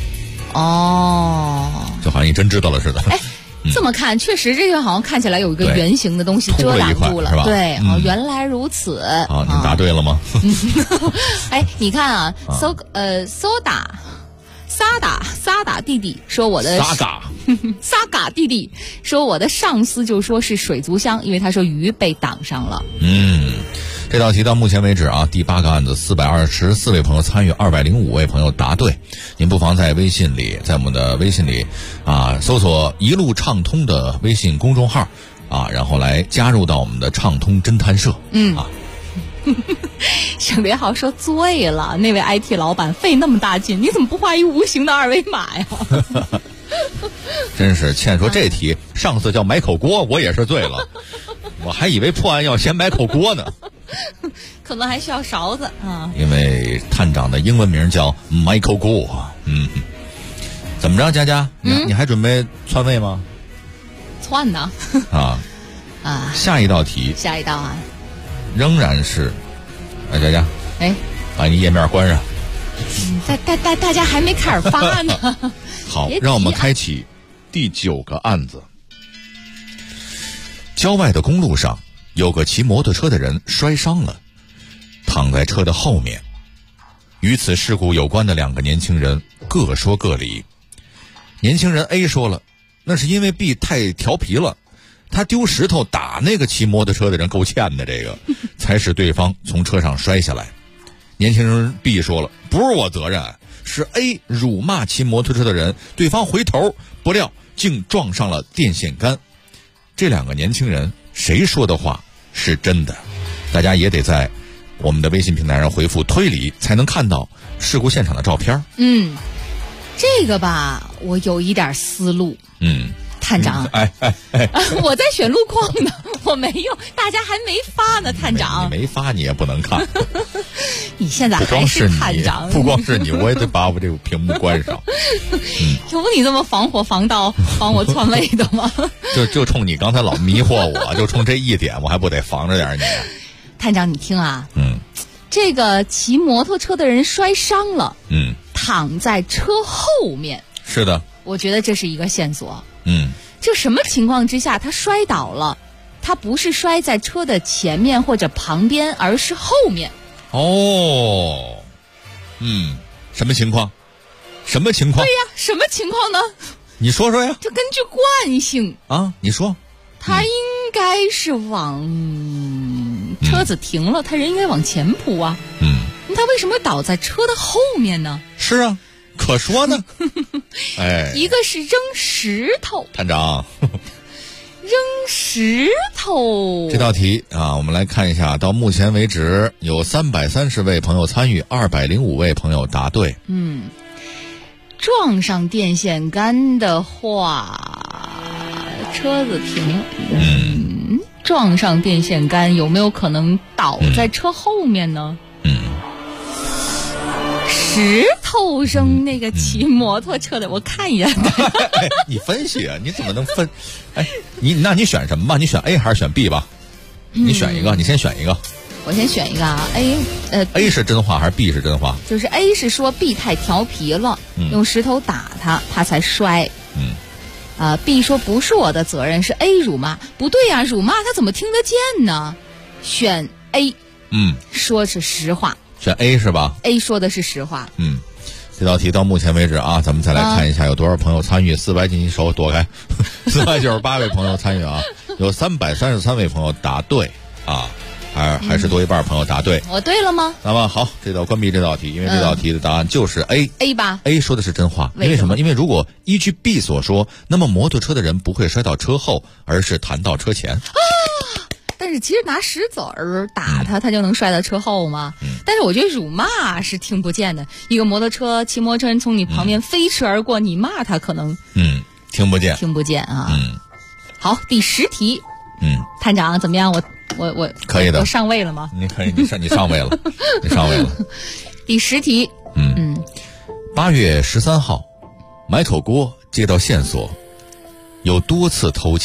就好像你真知道了似的。
这么看，确实这个好像看起来有一个圆形的东西遮挡住了，
是吧？
对，原来如此。
您答对了吗？
你看啊，萨撒嘎弟弟说我的撒嘎弟弟说我的上司就说是水族箱，因为他说鱼被挡上了。
这道题到目前为止啊，第8个案子424位朋友参与，205位朋友答对。您不妨在我们的微信里啊，搜索一路畅通的微信公众号啊，然后来加入到我们的畅通侦探社。
沈别豪说醉了，那位 IT 老板费那么大劲，你怎么不画一无形的二维码呀？
真是欠说这题上次叫买口锅，我也是醉了，我还以为破案要先买口锅呢。
可能还需要勺子啊。
因为探长的英文名叫 Michael Gore。怎么着，佳佳？你还准备篡位吗？
篡呢？
下一道题。
下一道啊。
仍然是，佳佳。把你页面关上。
大家还没开始发呢。
好，让我们开启第9个案子。郊外的公路上，有个骑摩托车的人摔伤了，躺在车的后面。与此事故有关的2个年轻人各说各理。年轻人 A 说了，那是因为 B 太调皮了，他丢石头打那个骑摩托车的人够欠的，这个才使对方从车上摔下来。年轻人 B 说了，不是我责任，是 A 辱骂骑摩托车的人，对方回头不料竟撞上了电线杆。这2个年轻人谁说的话是真的？大家也得在我们的微信平台上回复推理，才能看到事故现场的照片。
这个吧，我有一点思路。探长，我在选路况呢，我没有，大家还没发呢，探长。
你没发，你也不能看。
你现在还是探长，
不光是你，我也得把我这个屏幕关上。
有你这么防火防盗防我篡位的吗？
就冲你刚才老迷惑我，就冲这一点，我还不得防着点你？
探长，你听啊，这个骑摩托车的人摔伤了，躺在车后面。
是的，
我觉得这是一个线索。就什么情况之下他摔倒了？他不是摔在车的前面或者旁边，而是后面。
什么情况？什么情况？
对呀，什么情况呢？
你说说呀。
就根据惯性
啊，你说。
他应该是车子停了，他人应该往前扑啊。他为什么倒在车的后面呢？
是啊，可说呢。
一个是扔石头，
探长。
扔石头。
这道题啊，我们来看一下，到目前为止有330位朋友参与，205位朋友答对。
撞上电线杆的话，车子停了。撞上电线杆有没有可能倒在车后面呢？石头扔那个骑摩托车的，我看一眼。
你分析啊，你怎么能分？那你选什么吧？你选 A 还是选 B 吧？你选一个，你先选一个。
我先选一个啊
，A 是真话还是 B 是真话？
就是 A 是说 B 太调皮了，用石头打他才摔。B 说不是我的责任，是 A 辱骂。不对呀，辱骂他怎么听得见呢？选 A。说是实话。
选 A 是吧
？A 说的是实话。
这道题到目前为止啊，咱们再来看一下有多少朋友参与。你手躲开，498位朋友参与啊，有333位朋友答对啊，还是多一半朋友答对。
我对了吗？
那么好，关闭这道题，因为这道题的答案就是 A
吧。
A 说的是真话，因为什么？因为如果依据 B 所说，那么摩托车的人不会摔到车后，而是弹到车前。
但是其实拿石子儿打他就能摔到车后吗？但是我觉得辱骂是听不见的。一个骑摩托车人从你旁边飞驰而过，你骂他可能
听不见
啊。好，第10题。探长怎么样？我
可以的。
我上位了吗？
你可以，你上位了，你上位了。
第10题。
8月13号，买口锅接到线索，有个多次偷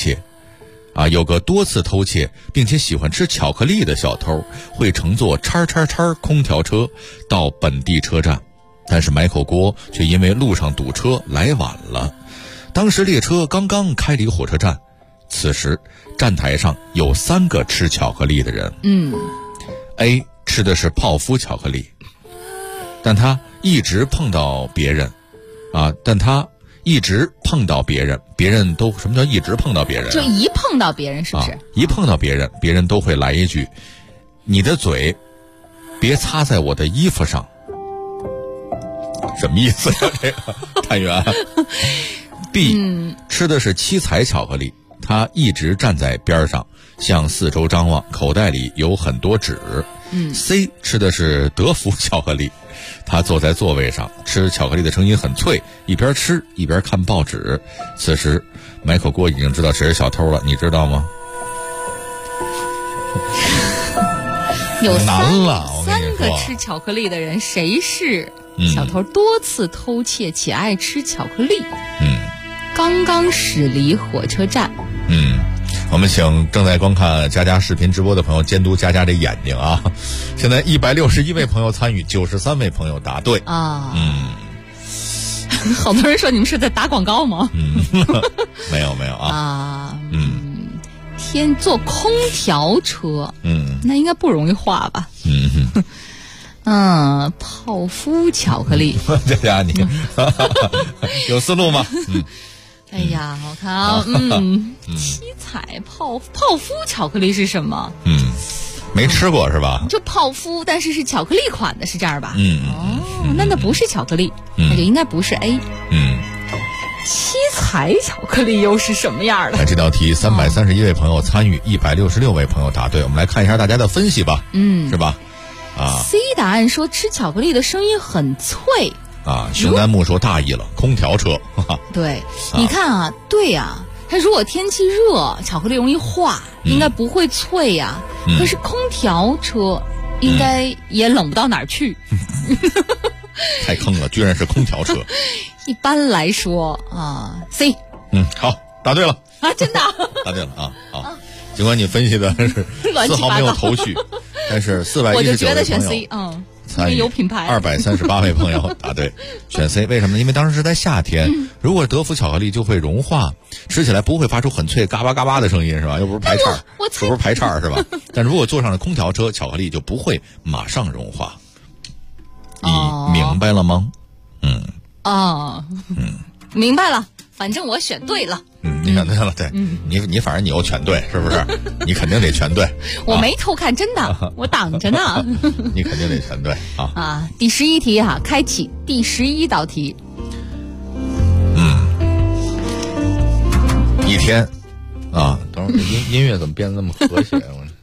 窃并且喜欢吃巧克力的小偷会乘坐叉空调车到本地车站，但是买口锅却因为路上堵车来晚了。当时列车刚刚开离火车站，此时站台上有3个吃巧克力的人。A 吃的是泡芙巧克力，但他一直碰到别人， 啊，但他一直碰到别人，别人都什么叫一直碰到别人？
就一碰到别人是不是？
一碰到别人，别人都会来一句：“你的嘴别擦在我的衣服上。”什么意思呀？这个探员。B 吃的是七彩巧克力，他一直站在边上，向四周张望，口袋里有很多纸。C 吃的是德芙巧克力，他坐在座位上，吃巧克力的声音很脆，一边吃一边看报纸。此时买口锅已经知道谁是小偷了，你知道吗？
有
难了，
三个吃巧克力的人，谁是小偷？多次偷窃且爱吃巧克力。刚刚驶离火车站。
我们请正在观看佳佳视频直播的朋友监督佳佳这眼睛啊。现在161位朋友参与，93位朋友答对
啊。好多人说你们是在打广告吗？
没有啊。
天坐空调车，那应该不容易化吧？泡芙巧克力。
佳佳你有思路吗？
哎呀，我看啊，七彩泡芙巧克力是什么？
没吃过是吧？
就泡芙，但是是巧克力款的，是这样吧？那不是巧克力，那就应该不是 A。七彩巧克力又是什么样的？
这道题331位朋友参与，166位朋友答对。我们来看一下大家的分析吧。是吧
？C 答案说吃巧克力的声音很脆。
熊丹木说大意了，空调车。
对，你看啊，对啊，它如果天气热，巧克力容易化，应该不会脆呀。可是空调车应该也冷不到哪儿去。
太坑了，居然是空调车。
一般来说C。
好，答对了
啊，真的
答对了啊。好，尽管你分析的是丝毫没有头绪，但是419位朋友，
我就觉得选 C，有品牌。
238位朋友答对，选 C， 为什么呢？因为当时是在夏天，如果德芙巧克力就会融化，吃起来不会发出很脆嘎巴嘎巴的声音，是吧？又不是排叉，又不是排叉，是吧？但如果坐上了空调车，巧克力就不会马上融化。你明白了吗？
明白了。反正我选对了。
你选对了，对。你反正你又全对，是不是？你肯定得全对。
我没偷看，真的，我挡着呢。
你肯定得全对啊！
第11题开启第11道题。
一天等会儿音乐怎么变得那么和谐？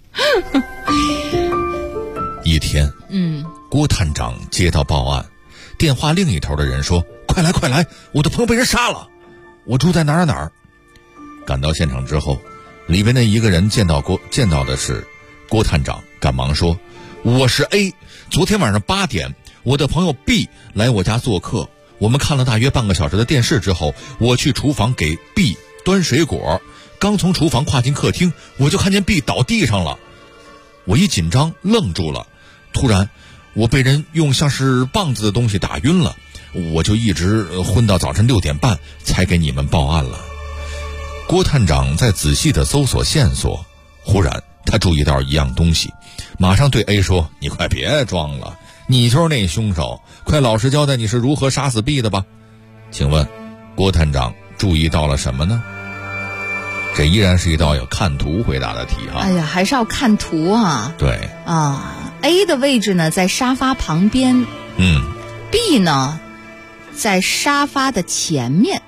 一天，郭探长接到报案，电话另一头的人说：“快来，我的朋友被人杀了。我住在哪儿。”赶到现场之后，里边的一个人见到的是郭探长，赶忙说：“我是 A， 昨天晚上8点，我的朋友 B 来我家做客，我们看了大约半个小时的电视之后，我去厨房给 B 端水果，刚从厨房跨进客厅，我就看见 B 倒地上了。我一紧张愣住了，突然我被人用像是棒子的东西打晕了，我就一直昏到早晨6点半才给你们报案了。”郭探长在仔细地搜索线索，忽然他注意到一样东西，马上对 A 说：“你快别装了，你就是那凶手，快老实交代你是如何杀死 B 的吧。”请问郭探长注意到了什么呢？这依然是一道要看图回答的题
哎呀，还是要看图啊。
对
A 的位置呢在沙发旁边，B 呢在沙发的前面。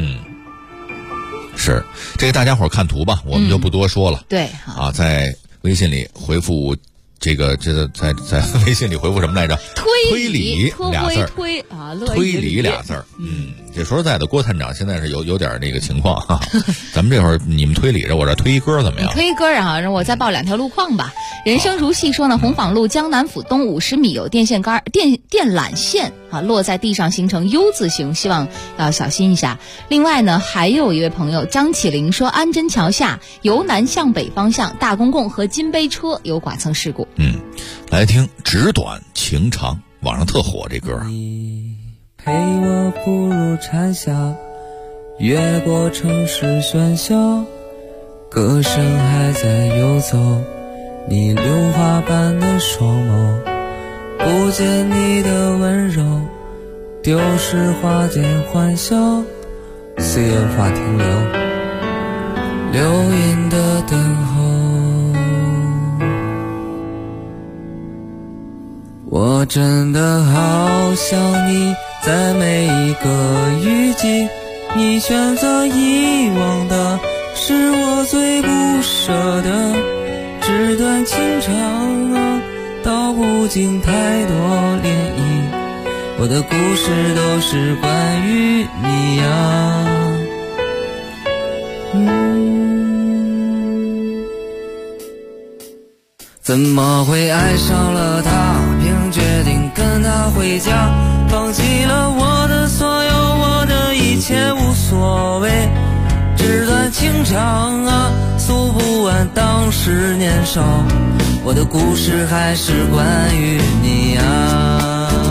是这个，大家伙看图吧，我们就不多说了。
对
在微信里回复这个在微信里回复什么来着？推理俩字儿，推理俩字儿。这说实在的，郭探长现在是有点那个情况咱们这会儿你们推理着，我这推一歌怎么样？
推一歌让我再报2条路况吧。人生如戏说呢，红坊路江南府东50米有电线杆电缆线落在地上形成 U 字形，希望要小心一下。另外呢，还有一位朋友张启林说，安贞桥下由南向北方向大公共和金杯车有剐蹭事故。
来听纸短情长，网上特火这歌。
陪我步入蝉夏，越过城市喧嚣，歌声还在游走，你榴花般的双眸，不见你的温柔， 丢失花间欢笑，岁月无法停留，流云的等候。我真的好想你，在每一个雨季，你选择遗忘的是我最不舍的，纸短情长啊，道不尽太多涟漪，我的故事都是关于你啊。怎么会爱上了他，并决定跟他回家，放弃了我的所有，我的一切无所谓，纸短情长啊，诉不完当时年少，我的故事还是关于你啊。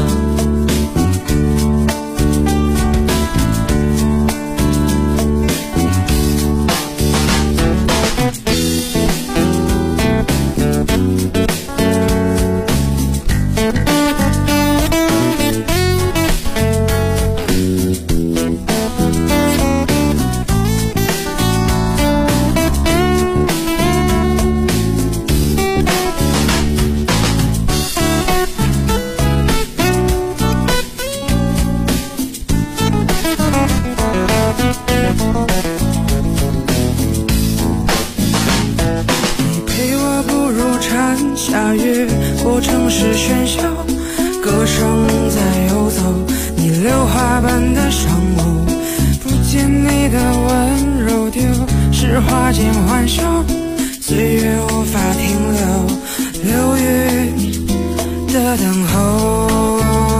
下越过城市喧嚣，歌声在游走，你榴花般的双眸，不见你的温柔，丢失花间欢笑，岁月无法停留，流云的等候。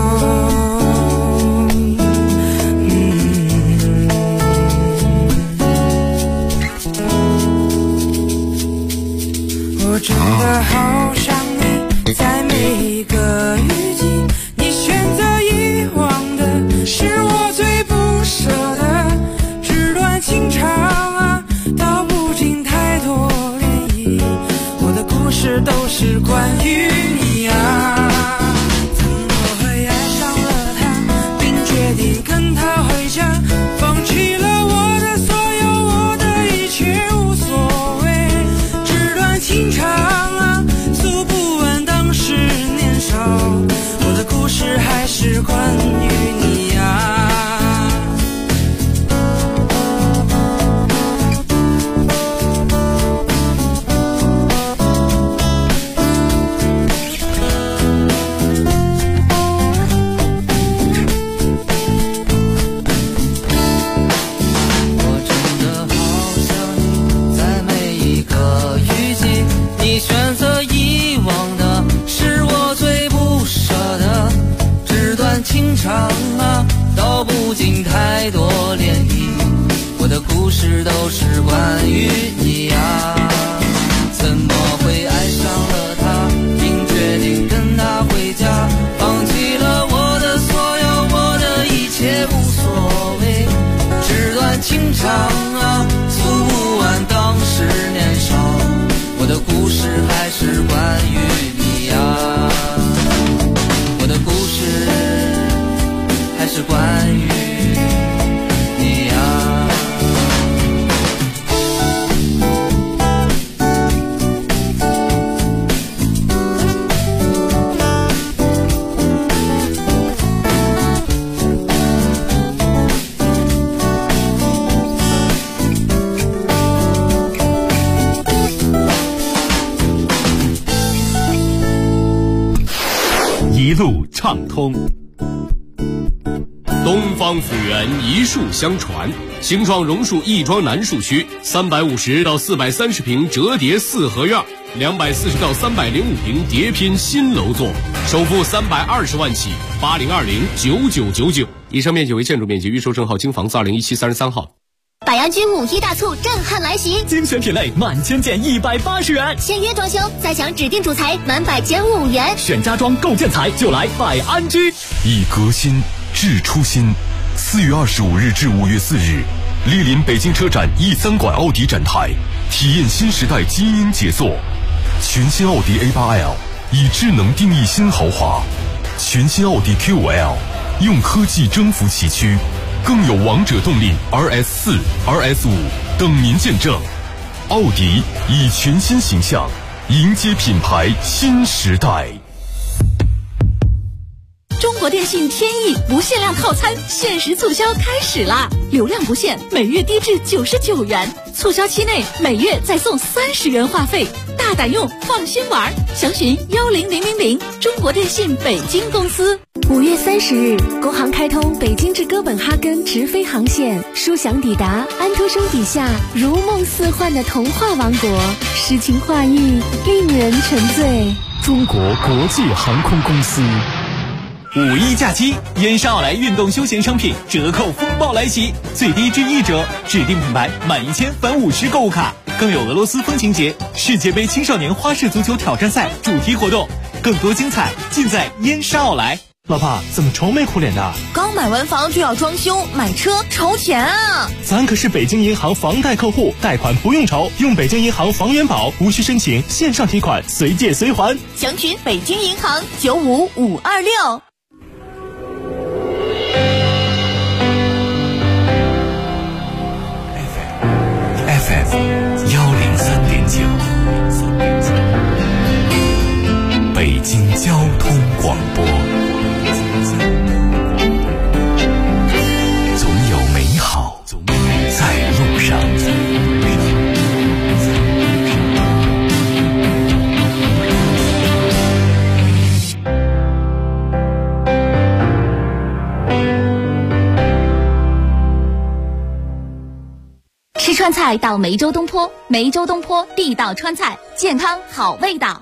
我真的好想你，在每一个雨季，你选择遗忘的是我最不舍的，纸短情长啊，道不尽太多涟漪，我的故事都是关于你啊。怎么会爱上了他，并决定跟他回家，放弃了我的所有，我的一切无所谓，纸短情长啊，诉不完当时年少，我的故事还是关于你啊。情长啊，道不尽太多涟漪，我的故事都是关于你啊。怎么会爱上了他，并决定跟他回家，放弃了我的所有，我的一切无所谓，纸短情长啊，诉不完当时年少，我的故事还是关于你啊。我的故事还是关于你啊。
一路畅通。
东方府源一树相传，形状榕树亦庄南树区350到430平折叠四合院，240到305平叠拼新楼座，首付320万起，80209999。以上面积为建筑面积，预售证号京房子2017 33号。
百洋居5一大促震撼来袭，
精选品类满千件180元，
签约装修再享指定主材满100减5元，
选家装购建材就来百安居。
以革新致初心。4月25日至5月4日，莅临北京车展E3馆奥迪展台，体验新时代基因杰作。全新奥迪A8L 以智能定义新豪华，全新奥迪Q5L 用科技征服崎岖，更有王者动力 RS4、RS5 等您见证。奥迪以全新形象迎接品牌新时代。
中国电信天翼不限量套餐限时促销开始啦！流量不限，每月低至99元，促销期内每月再送30元话费，大胆用，放心玩。详询10000，中国电信北京公司。
5月30日，国航开通北京至哥本哈根直飞航线，舒享抵达安徒生笔下如梦似幻的童话王国，诗情画意，令人沉醉。
中国国际航空公司。
5·1假期，燕莎奥莱运动休闲商品折扣风暴来袭，最低至1折，指定品牌满1000返50购物卡，更有俄罗斯风情节、世界杯青少年花式足球挑战赛主题活动，更多精彩尽在燕莎奥莱。
老婆，怎么愁眉苦脸的？
刚买完房就要装修，买车愁钱啊！
咱可是北京银行房贷客户，贷款不用愁，用北京银行房源保，无需申请，线上提款，随借随还。
详询北京银行95526。
FM 103.9，北京交通广播。总有美好在路上。
吃川菜到梅州东坡，梅州东坡地道川菜，健康好味道。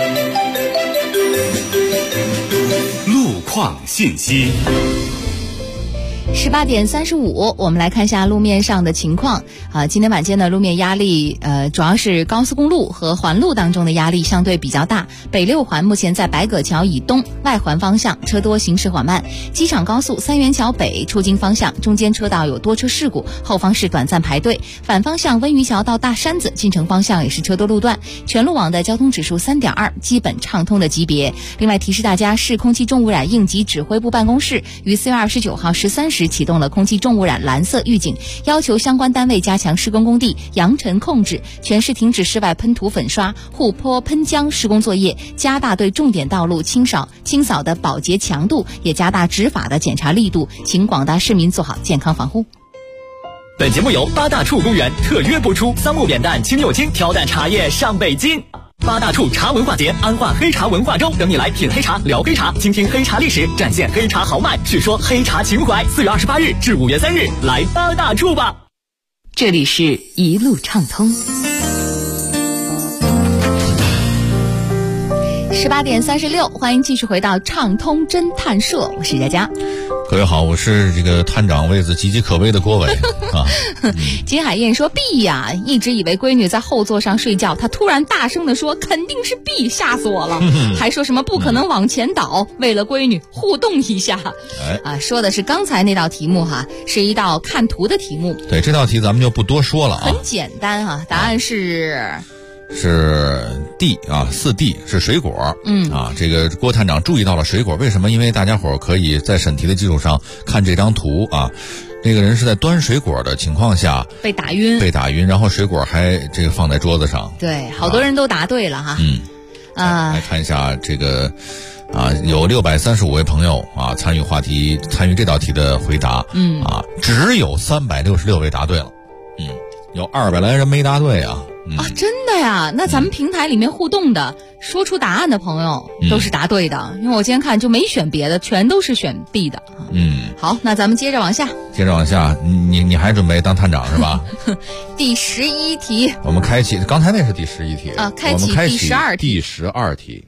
路况信息。
18点35，我们来看一下路面上的情况。今天晚间的路面压力，主要是高速公路和环路当中的压力相对比较大。北6环目前在白葛桥以东外环方向车多，行驶缓慢。机场高速三元桥北出京方向中间车道有多车事故，后方是短暂排队。反方向温榆桥到大山子进城方向也是车多路段。全路网的交通指数3.2，基本畅通的级别。另外提示大家，市空气重污染应急指挥部办公室于4月29号13时启动了空气重污染蓝色预警，要求相关单位加强施工工地扬尘控制，全市停止室外喷涂粉刷、护坡喷浆施工作业，加大对重点道路清扫的保洁强度，也加大执法的检查力度，请广大市民做好健康防护。
本节目由八大处公园特约播出，桑木扁担清又轻，挑担茶叶上北京。八大处茶文化节，安化黑茶文化周，等你来品黑茶、聊黑茶，倾听黑茶历史，展现黑茶豪迈，叙说黑茶情怀。4月28日至5月3日，来八大处吧。
这里是一路畅通。
18点36，欢迎继续回到畅通侦探社，我是佳佳。
各位好，我是这个探长位子岌岌可危的郭伟啊。
金海燕说 B 呀，一直以为闺女在后座上睡觉，她突然大声地说肯定是 B， 吓死我了，还说什么不可能往前倒，为了闺女互动一下。说的是刚才那道题目哈，是一道看图的题目。
对，这道题咱们就不多说了啊，
很简单啊，答案是
D 啊，4D 是水果。这个郭探长注意到了水果，为什么？因为大家伙可以在审题的基础上看这张图啊。那个人是在端水果的情况下
被打晕，
然后水果还这个放在桌子上。
对，好多人都答对了哈。
来看一下这个有635位朋友啊参与这道题的回答。只有366位答对了。有200来人没答对啊。
真的呀？那咱们平台里面互动的说出答案的朋友都是答对的，因为我今天看就没选别的，全都是选 B 的。好，那咱们接着往下，
你还准备当探长是吧？
第11题，
我们开启，刚才那是第11题
啊，开启第12题。
第12题。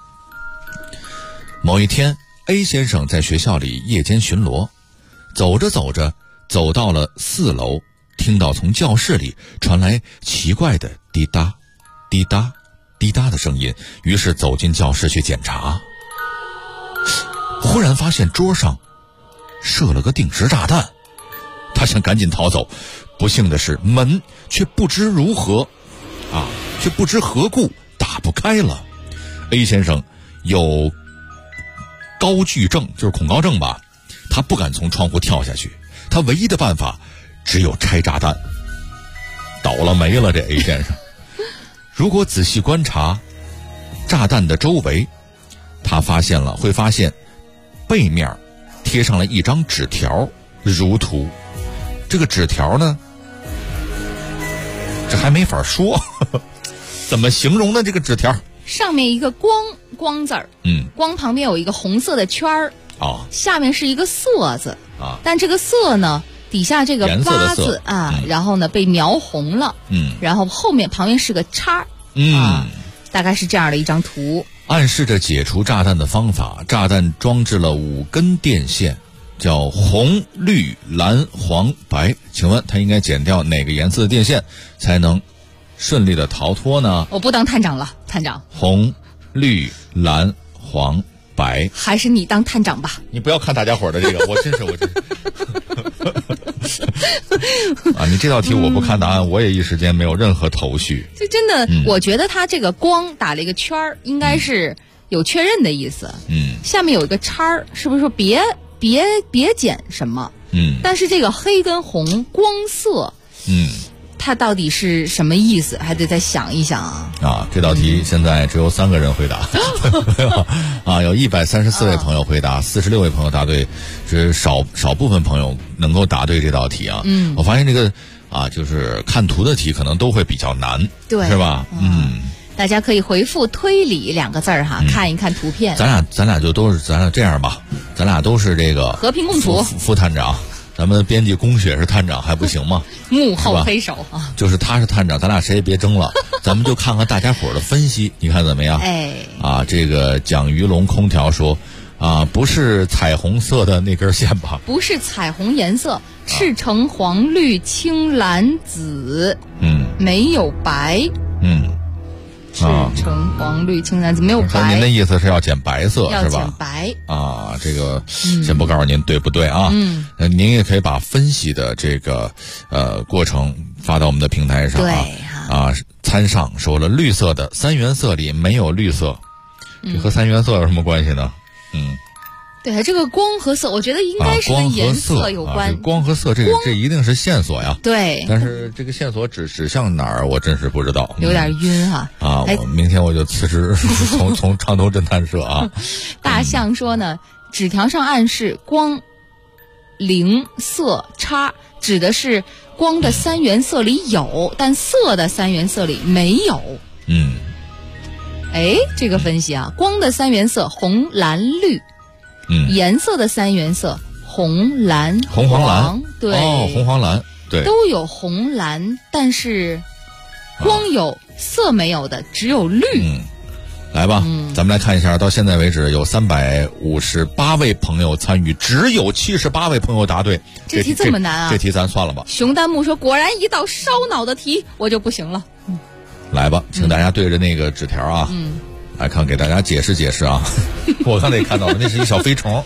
某一天 A 先生在学校里夜间巡逻，走着走着走到了4楼，听到从教室里传来奇怪的滴答滴答滴答的声音，于是走进教室去检查。忽然发现桌上射了个定时炸弹，他想赶紧逃走，不幸的是门却不知何故打不开了。 A 先生有高惧症，就是恐高症吧， 他不敢从窗户跳下去，他唯一的办法只有拆炸弹。倒了霉了，这 A 先生。如果仔细观察炸弹的周围，他会发现背面贴上了一张纸条，如图。这个纸条呢，这还没法说，怎么形容呢？这个纸条
上面一个光字儿，光旁边有一个红色的圈儿，下面是一个色字啊，但这个色呢，底下这个八字啊，然后呢被描红了，然后旁边是个叉，大概是这样的一张图，
暗示着解除炸弹的方法。炸弹装置了5根电线，叫红、绿、蓝、黄、白。请问它应该剪掉哪个颜色的电线才能顺利的逃脱呢？
我不当探长了，探长。
红、绿、蓝、黄、白。
还是你当探长吧。
你不要看大家伙的这个，我真是啊！你这道题我不看答案，我也一时间没有任何头绪。
就真的，我觉得他这个光打了一个圈儿，应该是有确认的意思。下面有一个叉儿，是不是说别剪什么？但是这个黑跟红光色，它到底是什么意思？还得再想一想啊！
这道题现在只有3个人回答，有134位朋友回答，46位朋友答对，只少部分朋友能够答对这道题啊。我发现这个就是看图的题可能都会比较难，
对，
是吧？
大家可以回复推理2个字儿哈，看一看图片。
咱俩这样吧，咱俩都是这个
和平共处
副探长。咱们编辑龚雪是探长还不行吗？
幕后黑手啊，
就是他是探长，咱俩谁也别争了，咱们就看看大家伙的分析，你看怎么样？这个蒋鱼龙空调说，不是彩虹色的那根线吧？
不是彩虹颜色，赤橙黄绿青蓝紫，没有白，赤橙黄绿青蓝紫没有白。
您的意思是要剪白色是吧？
要剪白
这个先不告诉您对不对啊？您也可以把分析的这个过程发到我们的平台上参上说了，绿色的3原色里没有绿色，这和3原色有什么关系呢？
对，这个光和色，我觉得应该是跟颜色有关。
光和色，这一定是线索呀。
对，
但是这个线索指向哪儿，我真是不知道。
有点晕哈。
我明天我就辞职，从畅通侦探社啊。
大象说呢，纸条上暗示光、零、色、叉，指的是光的3原色里有，但色的3原色里没有。这个分析啊，光的3原色红、蓝、绿。颜色的3原色红蓝黄，对，
红黄蓝，对，
都有红蓝，但是光有色没有的只有绿。
来吧，咱们来看一下，到现在为止有358位朋友参与，只有78位朋友答对。
这题这么难啊？
这题咱算了吧。
熊丹木说，果然一道烧脑的题我就不行了。
来吧，请大家对着那个纸条啊。来看，给大家解释解释啊！我刚才也看到了，那是一小飞虫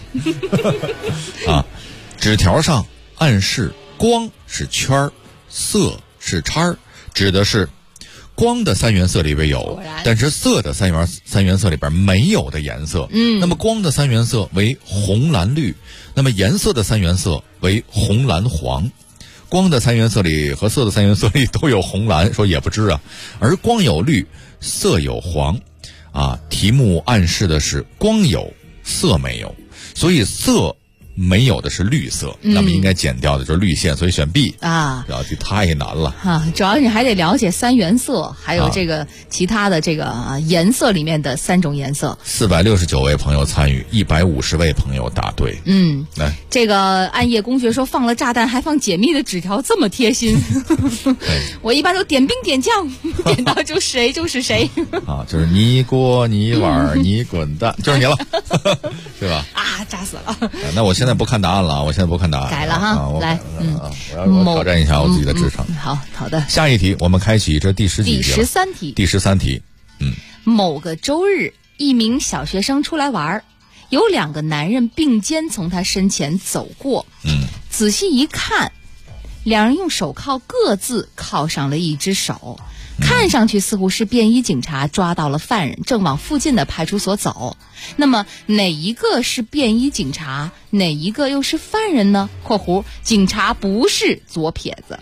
纸条上暗示光是圈儿，色是叉，指的是光的3原色里边有，但是色的三原色里边没有的颜色。那么光的3原色为红蓝绿，那么颜色的3原色为红蓝黄。光的3原色里和色的3原色里都有红蓝，说也不知啊。而光有绿，色有黄。题目暗示的是光有色没有，所以色没有的是绿色，那么应该剪掉的就是绿线，所以选 B 这道题太难了
主要你还得了解3原色，还有这个其他的这个颜色里面的3种颜色。
469位朋友参与，150位朋友答对。来，
这个暗夜公爵说，放了炸弹还放解密的纸条，这么贴心。我一般都点兵点将，点到就谁就是谁
就是你锅你碗你滚蛋，就是你了对吧？
炸死了。
那我现在不看答案了，
改了哈。来，
我挑战一下我自己的智商。
好的。
下一题，我们开启这第13题。第13题。
某个周日，一名小学生出来玩，有2个男人并肩从他身前走过。仔细一看，2人用手铐各自铐上了一只手， 看上去似乎是便衣警察抓到了犯人，正往附近的派出所走。那么哪一个是便衣警察，哪一个又是犯人呢？括弧警察不是左撇子。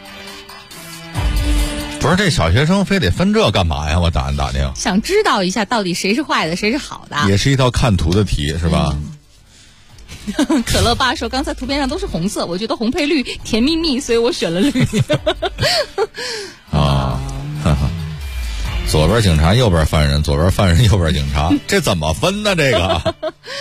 不是，这小学生非得分这干嘛呀？我打听，
想知道一下到底谁是坏的，谁是好的。
也是一道看图的题，是吧？
可乐爸说，刚才图片上都是红色，我觉得红配绿甜蜜蜜，所以我选了绿。
左边警察，右边犯人，左边犯人，右边警察，这怎么分呢？这个，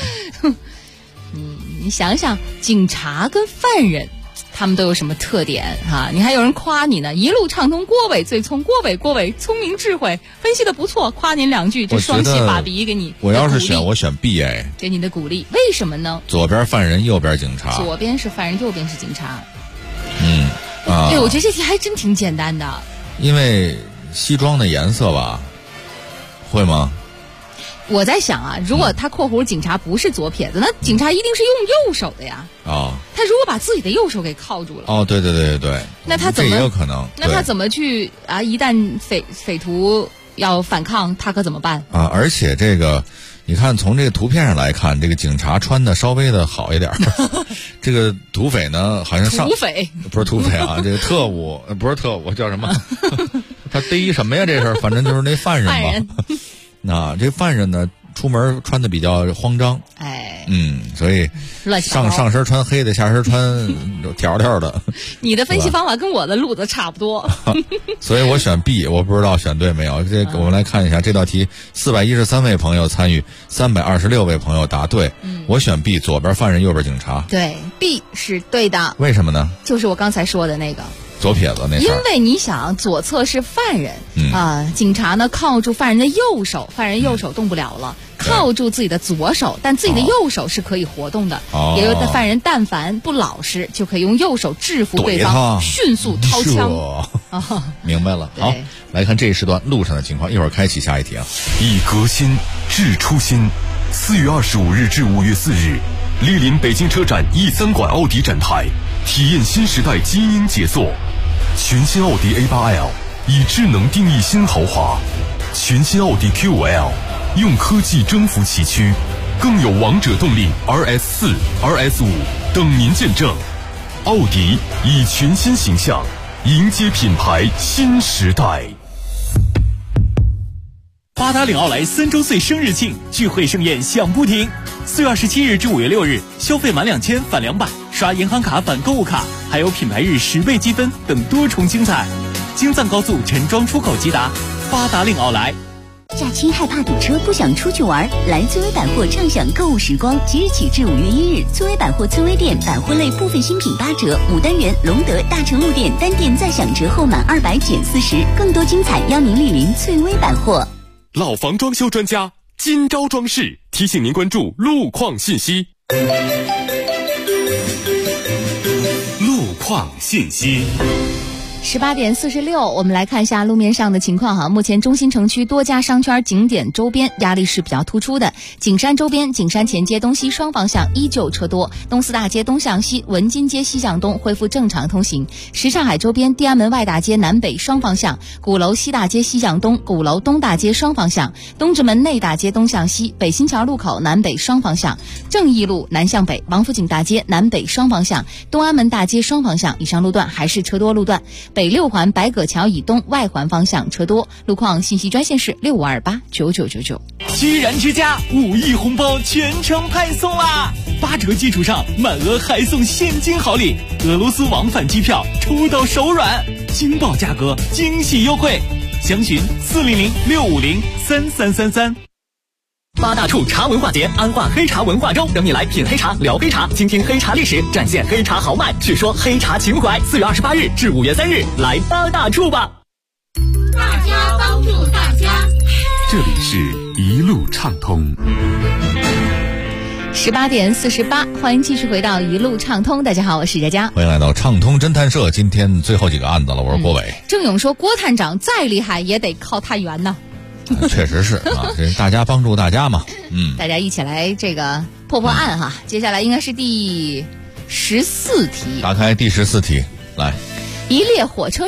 你想想，警察跟犯人。他们都有什么特点哈？你还有人夸你呢，一路畅通，郭伟最聪，郭伟聪明智慧，分析的不错，夸您2句，这双喜爸比给你。
我要是选，我选 B 哎，
给你的鼓励，为什么呢？
左边犯人，右边警察。
左边是犯人，右边是警察。
对，
我觉得这题还真挺简单的。
因为西装的颜色吧，会吗？
我在想啊，如果他括弧警察不是左撇子，那警察一定是用右手的呀。他如果把自己的右手给铐住了。
对，
那他怎么？
这也有可能。
那他怎么去啊？一旦匪徒要反抗，他可怎么办？
而且这个，你看从这个图片上来看，这个警察穿的稍微的好一点。这个土匪呢，好像
土匪
不是土匪啊，这个特务不是特务，叫什么？他逮什么呀？这是，反正就是那犯人吧。那这犯人呢，出门穿的比较慌张，所以上身穿黑的，下身穿条条的。
你的分析方法跟我的路子差不多，
所以我选 B， 我不知道选对没有。我们来看一下这道题，413位朋友参与，326位朋友答对。我选 B， 左边犯人，右边警察。
对 ，B 是对的。
为什么呢？
就是我刚才说的那个。
左撇子那事儿，
因为你想，左侧是犯人，警察呢铐住犯人的右手，犯人右手动不了了，铐住自己的左手，但自己的右手是可以活动的。也有的犯人但凡不老实，就可以用右手制服对方，迅速掏枪。
明白了。好，来看这一时段路上的情况，一会儿开启下一题啊。
以革新治初心，4月25日至5月4日，莅临北京车展E3馆奥迪展台，体验新时代基因解锁。全新奥迪 A8L 以智能定义新豪华，全新奥迪 Q5L 用科技征服崎岖，更有王者动力 RS4、RS5 等您见证。奥迪以全新形象迎接品牌新时代。
八达岭奥莱3周岁生日庆，聚会盛宴响不停。4月27日至5月6日，消费满2000返200，刷银行卡返购物卡，还有品牌日10倍积分等多重精彩。京藏高速陈庄出口吉达，八达岭奥莱。
假期害怕堵车，不想出去玩，来最微百货畅享购物时光。即日起至5月1日，最微百货最微店百货类部分新品8折，牡丹园、隆德、大成路店单店再享折后满200减40，更多精彩邀您莅临最微百货。
老房装修专家金招装饰提醒您关注路况信息。
路况信息。
18点46，我们来看一下路面上的情况哈。目前中心城区多家商圈景点周边压力是比较突出的。景山周边，景山前街东西双方向依旧车多，东四大街东向西、文津街西向东恢复正常通行。什刹海周边，地安门外大街南北双方向，鼓楼西大街西向东、鼓楼东大街双方向，东直门内大街东向西、北新桥路口南北双方向，正义路南向北、王府井大街南北双方向、东安门大街双方向以上路段还是车多路段。北6环白葛桥以东外环方向车多。路况信息专线是65289999。
居然之家5亿红包全程派送啦！8折基础上满额还送现金好礼，俄罗斯往返机票抽到手软，惊爆价格，惊喜优惠，详询400-650-3333。
八大处茶文化节，安化黑茶文化周，等你来品黑茶、聊黑茶，倾听黑茶历史，展现黑茶豪迈，叙说黑茶情怀。4月28日至5月3日，来八大处吧！
大家帮助大家，
这里是一路畅通。
18点48，欢迎继续回到一路畅通。大家好，我是佳佳，
欢迎来到畅通侦探社。今天最后几个案子了，我是郭伟。
郑勇说，郭探长再厉害也得靠探员呢。
确实是啊，这大家帮助大家嘛，
大家一起来这个破案哈。接下来应该是第14题，
打开第14题来。
一列火车上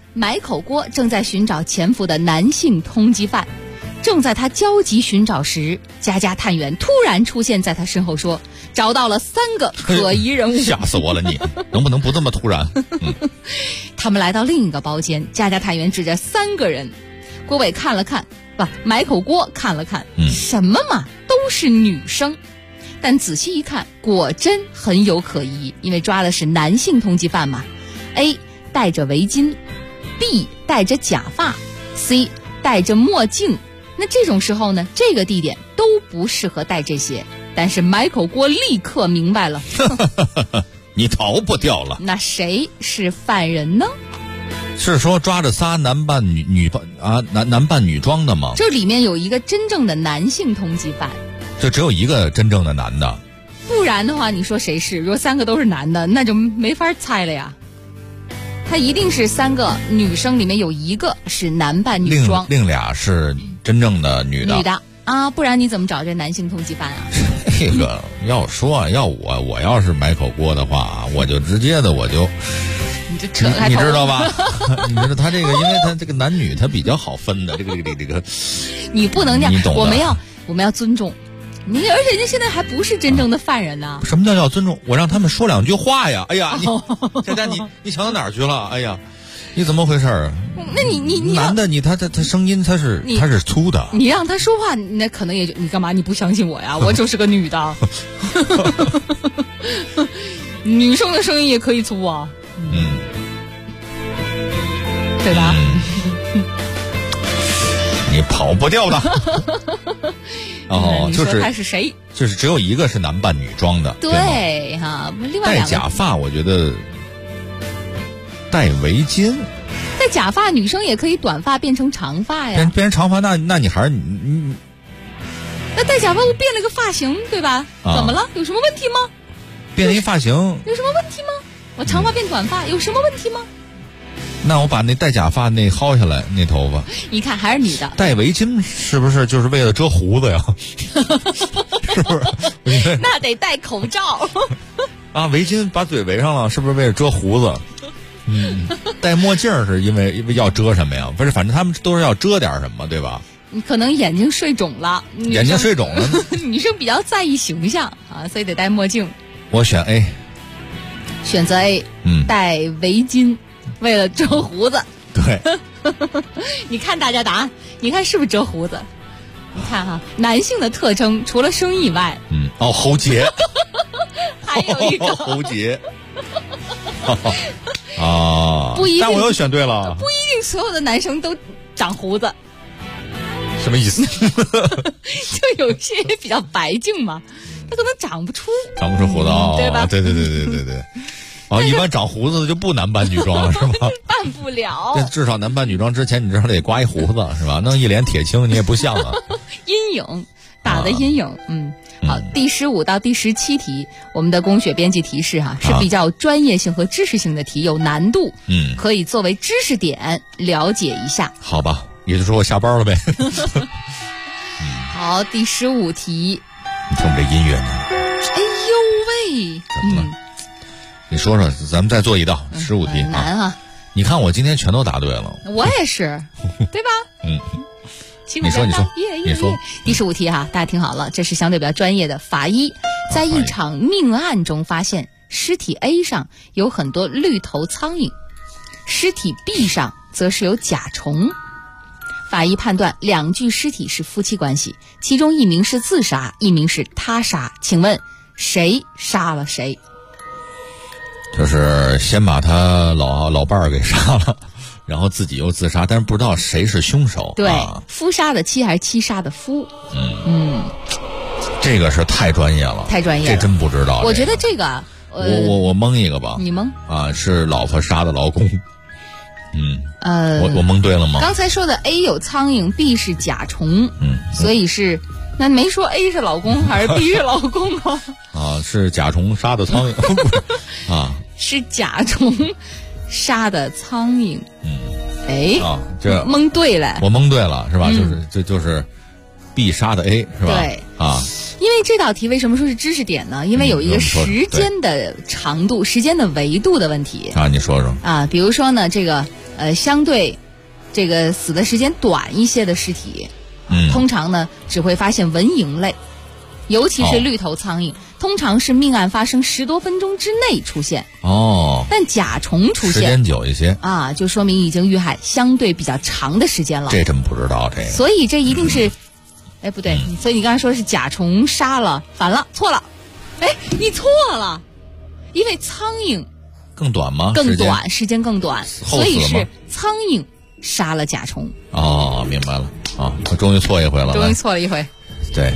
买口锅正在寻找潜伏的男性通缉犯。正在他焦急寻找时，家家探员突然出现在他身后，说找到了3个可疑人物。
吓死我了你！能不能不这么突然？
他们来到另一个包间，家家探员指着3个人。郭伟看了看，买口锅看了看，什么嘛，都是女生。但仔细一看，果真很有可疑，因为抓的是男性通缉犯嘛。A 戴着围巾， B 戴着假发， C 戴着墨镜。那这种时候呢，这个地点都不适合戴这些。但是买口锅立刻明白了，
你逃不掉了。
那谁是犯人呢？
是说抓着仨男扮女装的吗？
这里面有一个真正的男性通缉犯，
就只有一个真正的男的。
不然的话，你说谁是？如果3个都是男的，那就没法猜了呀。他一定是3个女生里面有一个是男扮女装，
另俩是真正的女的。
女的啊，不然你怎么找这男性通缉犯啊？
这个要说要我要是买口锅的话，我就直接的我就。
你这扯开头，
你知道吧？你知道他这个，因为他这个男女他比较好分的，这个，
你不能这样，
你懂的。
我们要尊重你，而且人家现在还不是真正的犯人呢。
什么叫要尊重？我让他们说2句话呀！哎呀，佳佳，你抢到哪儿去了？哎呀，你怎么回事？
那你
男的他声音他是粗的，
你让他说话，那可能也就你干嘛？你不相信我呀？我就是个女的，女生的声音也可以粗啊。对吧？
你跑不掉的。
哦，就是他是谁？
就是只有一个是男扮女装的，
对哈。另外
戴假发，我觉得戴围巾。
戴假发，女生也可以短发变成长发呀。
变成长发，那你还是你。
那戴假发我变了个发型，对吧？怎么了？有什么问题吗？
变了一发型，
有什么问题吗？我长发变短发，有什么问题吗？
那我把那戴假发那薅下来，那头发，
你看还是女的。
戴围巾是不是就是为了遮胡子呀？是不是？
那得戴口罩。
啊，围巾把嘴围上了，是不是为了遮胡子？戴墨镜是因为要遮什么呀？不是，反正他们都是要遮点什么，对吧？
你可能眼睛睡肿了，
眼睛睡肿了。
女生比较在意形象啊，所以得戴墨镜。
我选 A。
选择 A， 戴围巾，为了遮胡子。
对，
你看大家答案，你看是不是遮胡子？你看哈，男性的特征除了声以外，
喉结，
还有一个
喉结。啊，
不一定，
但我又选对了。
不一定所有的男生都长胡子。
什么意思？
就有些比较白净嘛。他可能长不出
胡子啊，
对吧？
对。啊，一般长胡子的就不男扮女装了，是吧？
办不了。
这至少男扮女装之前，你至少得刮一胡子，是吧？弄一脸铁青，你也不像啊。
阴影打的阴影，好，第15到第17题，我们的供血编辑提示是比较专业性和知识性的题，有难度，可以作为知识点了解一下。
好吧，也就是说我下班了呗。
好，第15题。
你听我们这音乐呢？
哎呦喂！
怎么了？你说说，咱们再做一道15题啊。
难啊！
你看我今天全都答对了。
我也是，对吧？
你说。
第15题大家听好了，这是相对比较专业的。法医在一场命案中发现，尸体 A 上有很多绿头苍蝇，尸体 B 上则是有甲虫。法医判断2具尸体是夫妻关系，其中一名是自杀，一名是他杀。请问谁杀了谁？
就是先把他老伴儿给杀了，然后自己又自杀，但是不知道谁是凶手。
对，夫杀的妻还是妻杀的夫？
这个是太专业了，
太专业了，
这真不知道。
我觉得这个，
我蒙一个吧。
你蒙
啊？是老婆杀的老公。我蒙对了吗？
刚才说的 A 有苍蝇 ，B 是甲虫，所以是那没说 A 是老公还是 B 是老公啊？
啊，是甲虫杀的苍蝇啊，
是甲虫杀的苍蝇。
这
蒙对了，
我蒙对了是吧？就是 B 杀的 A 是吧？
对
啊。
因为这道题为什么说是知识点呢？因为有一个时间的长度、时间的维度的问题
啊。你说说
啊，比如说呢，这个相对这个死的时间短一些的尸体，通常呢只会发现蚊蝇类，尤其是绿头苍蝇，通常是命案发生10多分钟之内出现。但甲虫出现
时间久一些
啊，就说明已经遇害相对比较长的时间了。
这真不知道这个。
所以这一定是，不对，所以你刚才说是甲虫杀了，反了，错了。你错了，因为苍蝇
更短吗？
更短，时间更短，所以是苍蝇杀了甲虫。
明白了啊，我终于错一回了，
终于错了一回。
对，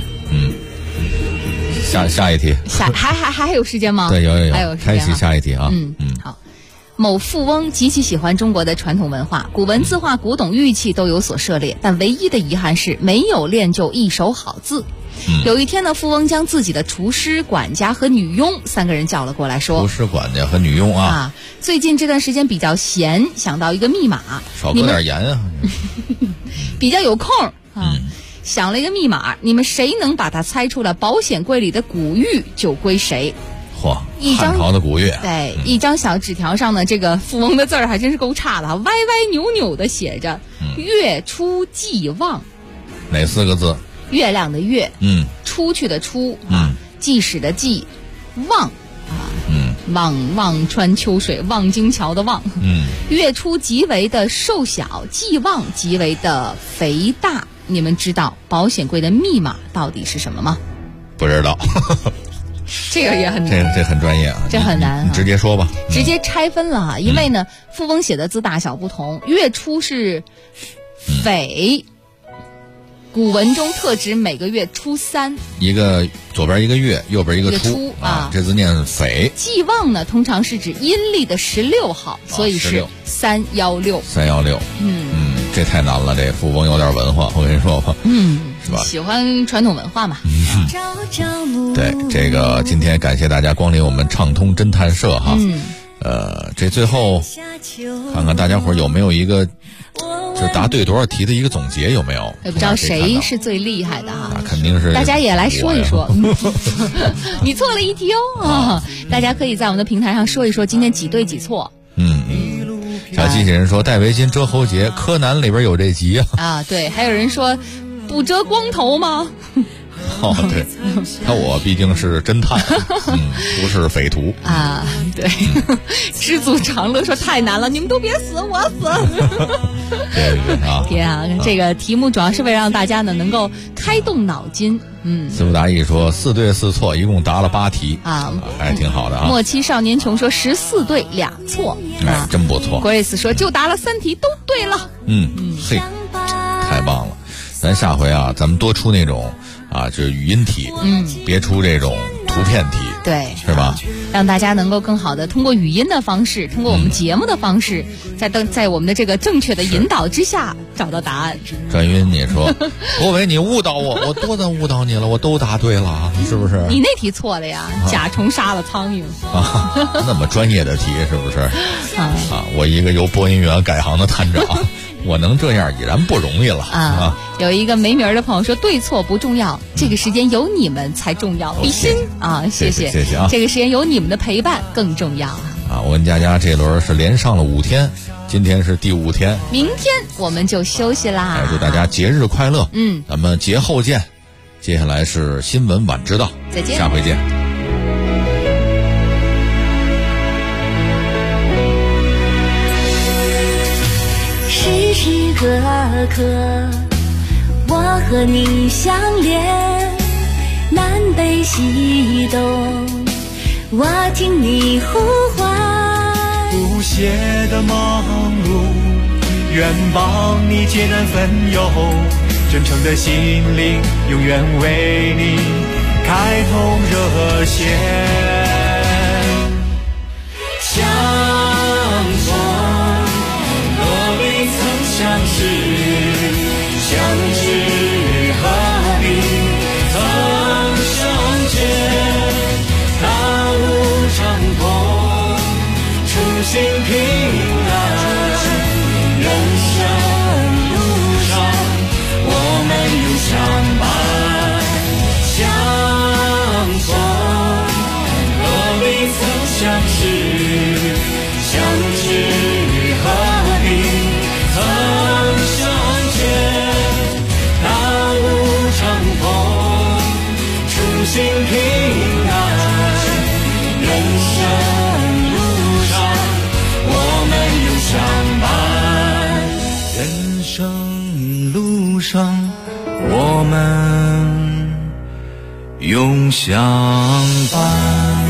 下一题。
还有时间吗？
对，有，
还有时间。
开启下一题啊。
好。某富翁极其喜欢中国的传统文化，古文字画、古董玉器都有所涉猎，但唯一的遗憾是没有练就一手好字。有一天呢，富翁将自己的厨师、管家和女佣3个人叫了过来，说：“
厨师、管家和女佣啊，
最近这段时间比较闲，想到一个密码，
少搁点盐啊，
比较有空想了一个密码，你们谁能把它猜出来，保险柜里的古玉就归谁。”
汉朝的古玉。
对，一张小纸条上呢，这个富翁的字儿还真是够差的，歪歪扭扭的写着“月出既望”。
哪4个字？
月亮的月，出去的出，计时的计，望望穿秋水，望京桥的望。月出极为的瘦小，既望极为的肥大。你们知道保险柜的密码到底是什么吗？
不知道。
这个也很难，
这很专业啊，
这很难。
你直接说吧，
直接拆分了哈，因为呢，富翁写的字大小不同，月初是匪。古文中特指每个月初3，
一个左边一个月，右边一个初啊，这字念匪。
既望呢，通常是指阴历的16号，所以是316。
316，这太难了，这富翁有点文化，我跟你说吧，是吧？
喜欢传统文化嘛。
对，这个今天感谢大家光临我们畅通侦探社哈。这最后看看大家伙有没有一个就答对多少题的一个总结，有没有？
也不知道谁是最厉害的哈。
那肯定是。
大家也来说一说。你错了一题哦。大家可以在我们的平台上说一说今天几对几错。
小机器人说戴围巾遮喉结，柯南里边有这集
啊。对，还有人说不遮光头吗？
对，那我毕竟是侦探，不是匪徒
啊。对，知足常乐说太难了，你们都别死，我死。对啊，这个题目主要是为了让大家呢能够开动脑筋。
思不达意说4对4错，一共答了8题啊，还是挺好的啊。
莫欺少年穷说14对2错，
真不错。
Grace 说就答了3题都对了。
嘿，太棒了。咱下回啊，咱们多出那种就是语音题，别出这种图片题，
对，
是吧？
让大家能够更好的通过语音的方式，通过我们节目的方式，在我们的这个正确的引导之下找到答案。
转晕，你说，国伟，你误导我，我多能误导你了，我都答对了，是不是？
你那题错了呀，甲虫杀了苍蝇
啊，那么专业的题是不是？我一个由播音员改行的探长。我能这样已然不容易了啊！
有一个没名的朋友说对错不重要，这个时间有你们才重要，比心啊！谢谢
啊！
这个时间有你们的陪伴更重要啊！
我跟佳佳这轮是连上了5天，今天是第5天，
明天我们就休息啦！
祝大家节日快乐！咱们节后见。接下来是新闻晚知道，
再见，
下回见。
时时刻刻，我和你相连，南北西东，我听你呼唤。
不懈的忙碌，愿帮你解难分忧，真诚的心灵，永远为你开通热线。相逢何必曾相识，相知何必曾相见。大路长空，初心平安，人生路上我们永相伴。相逢何必曾相识，
生，我们永相伴。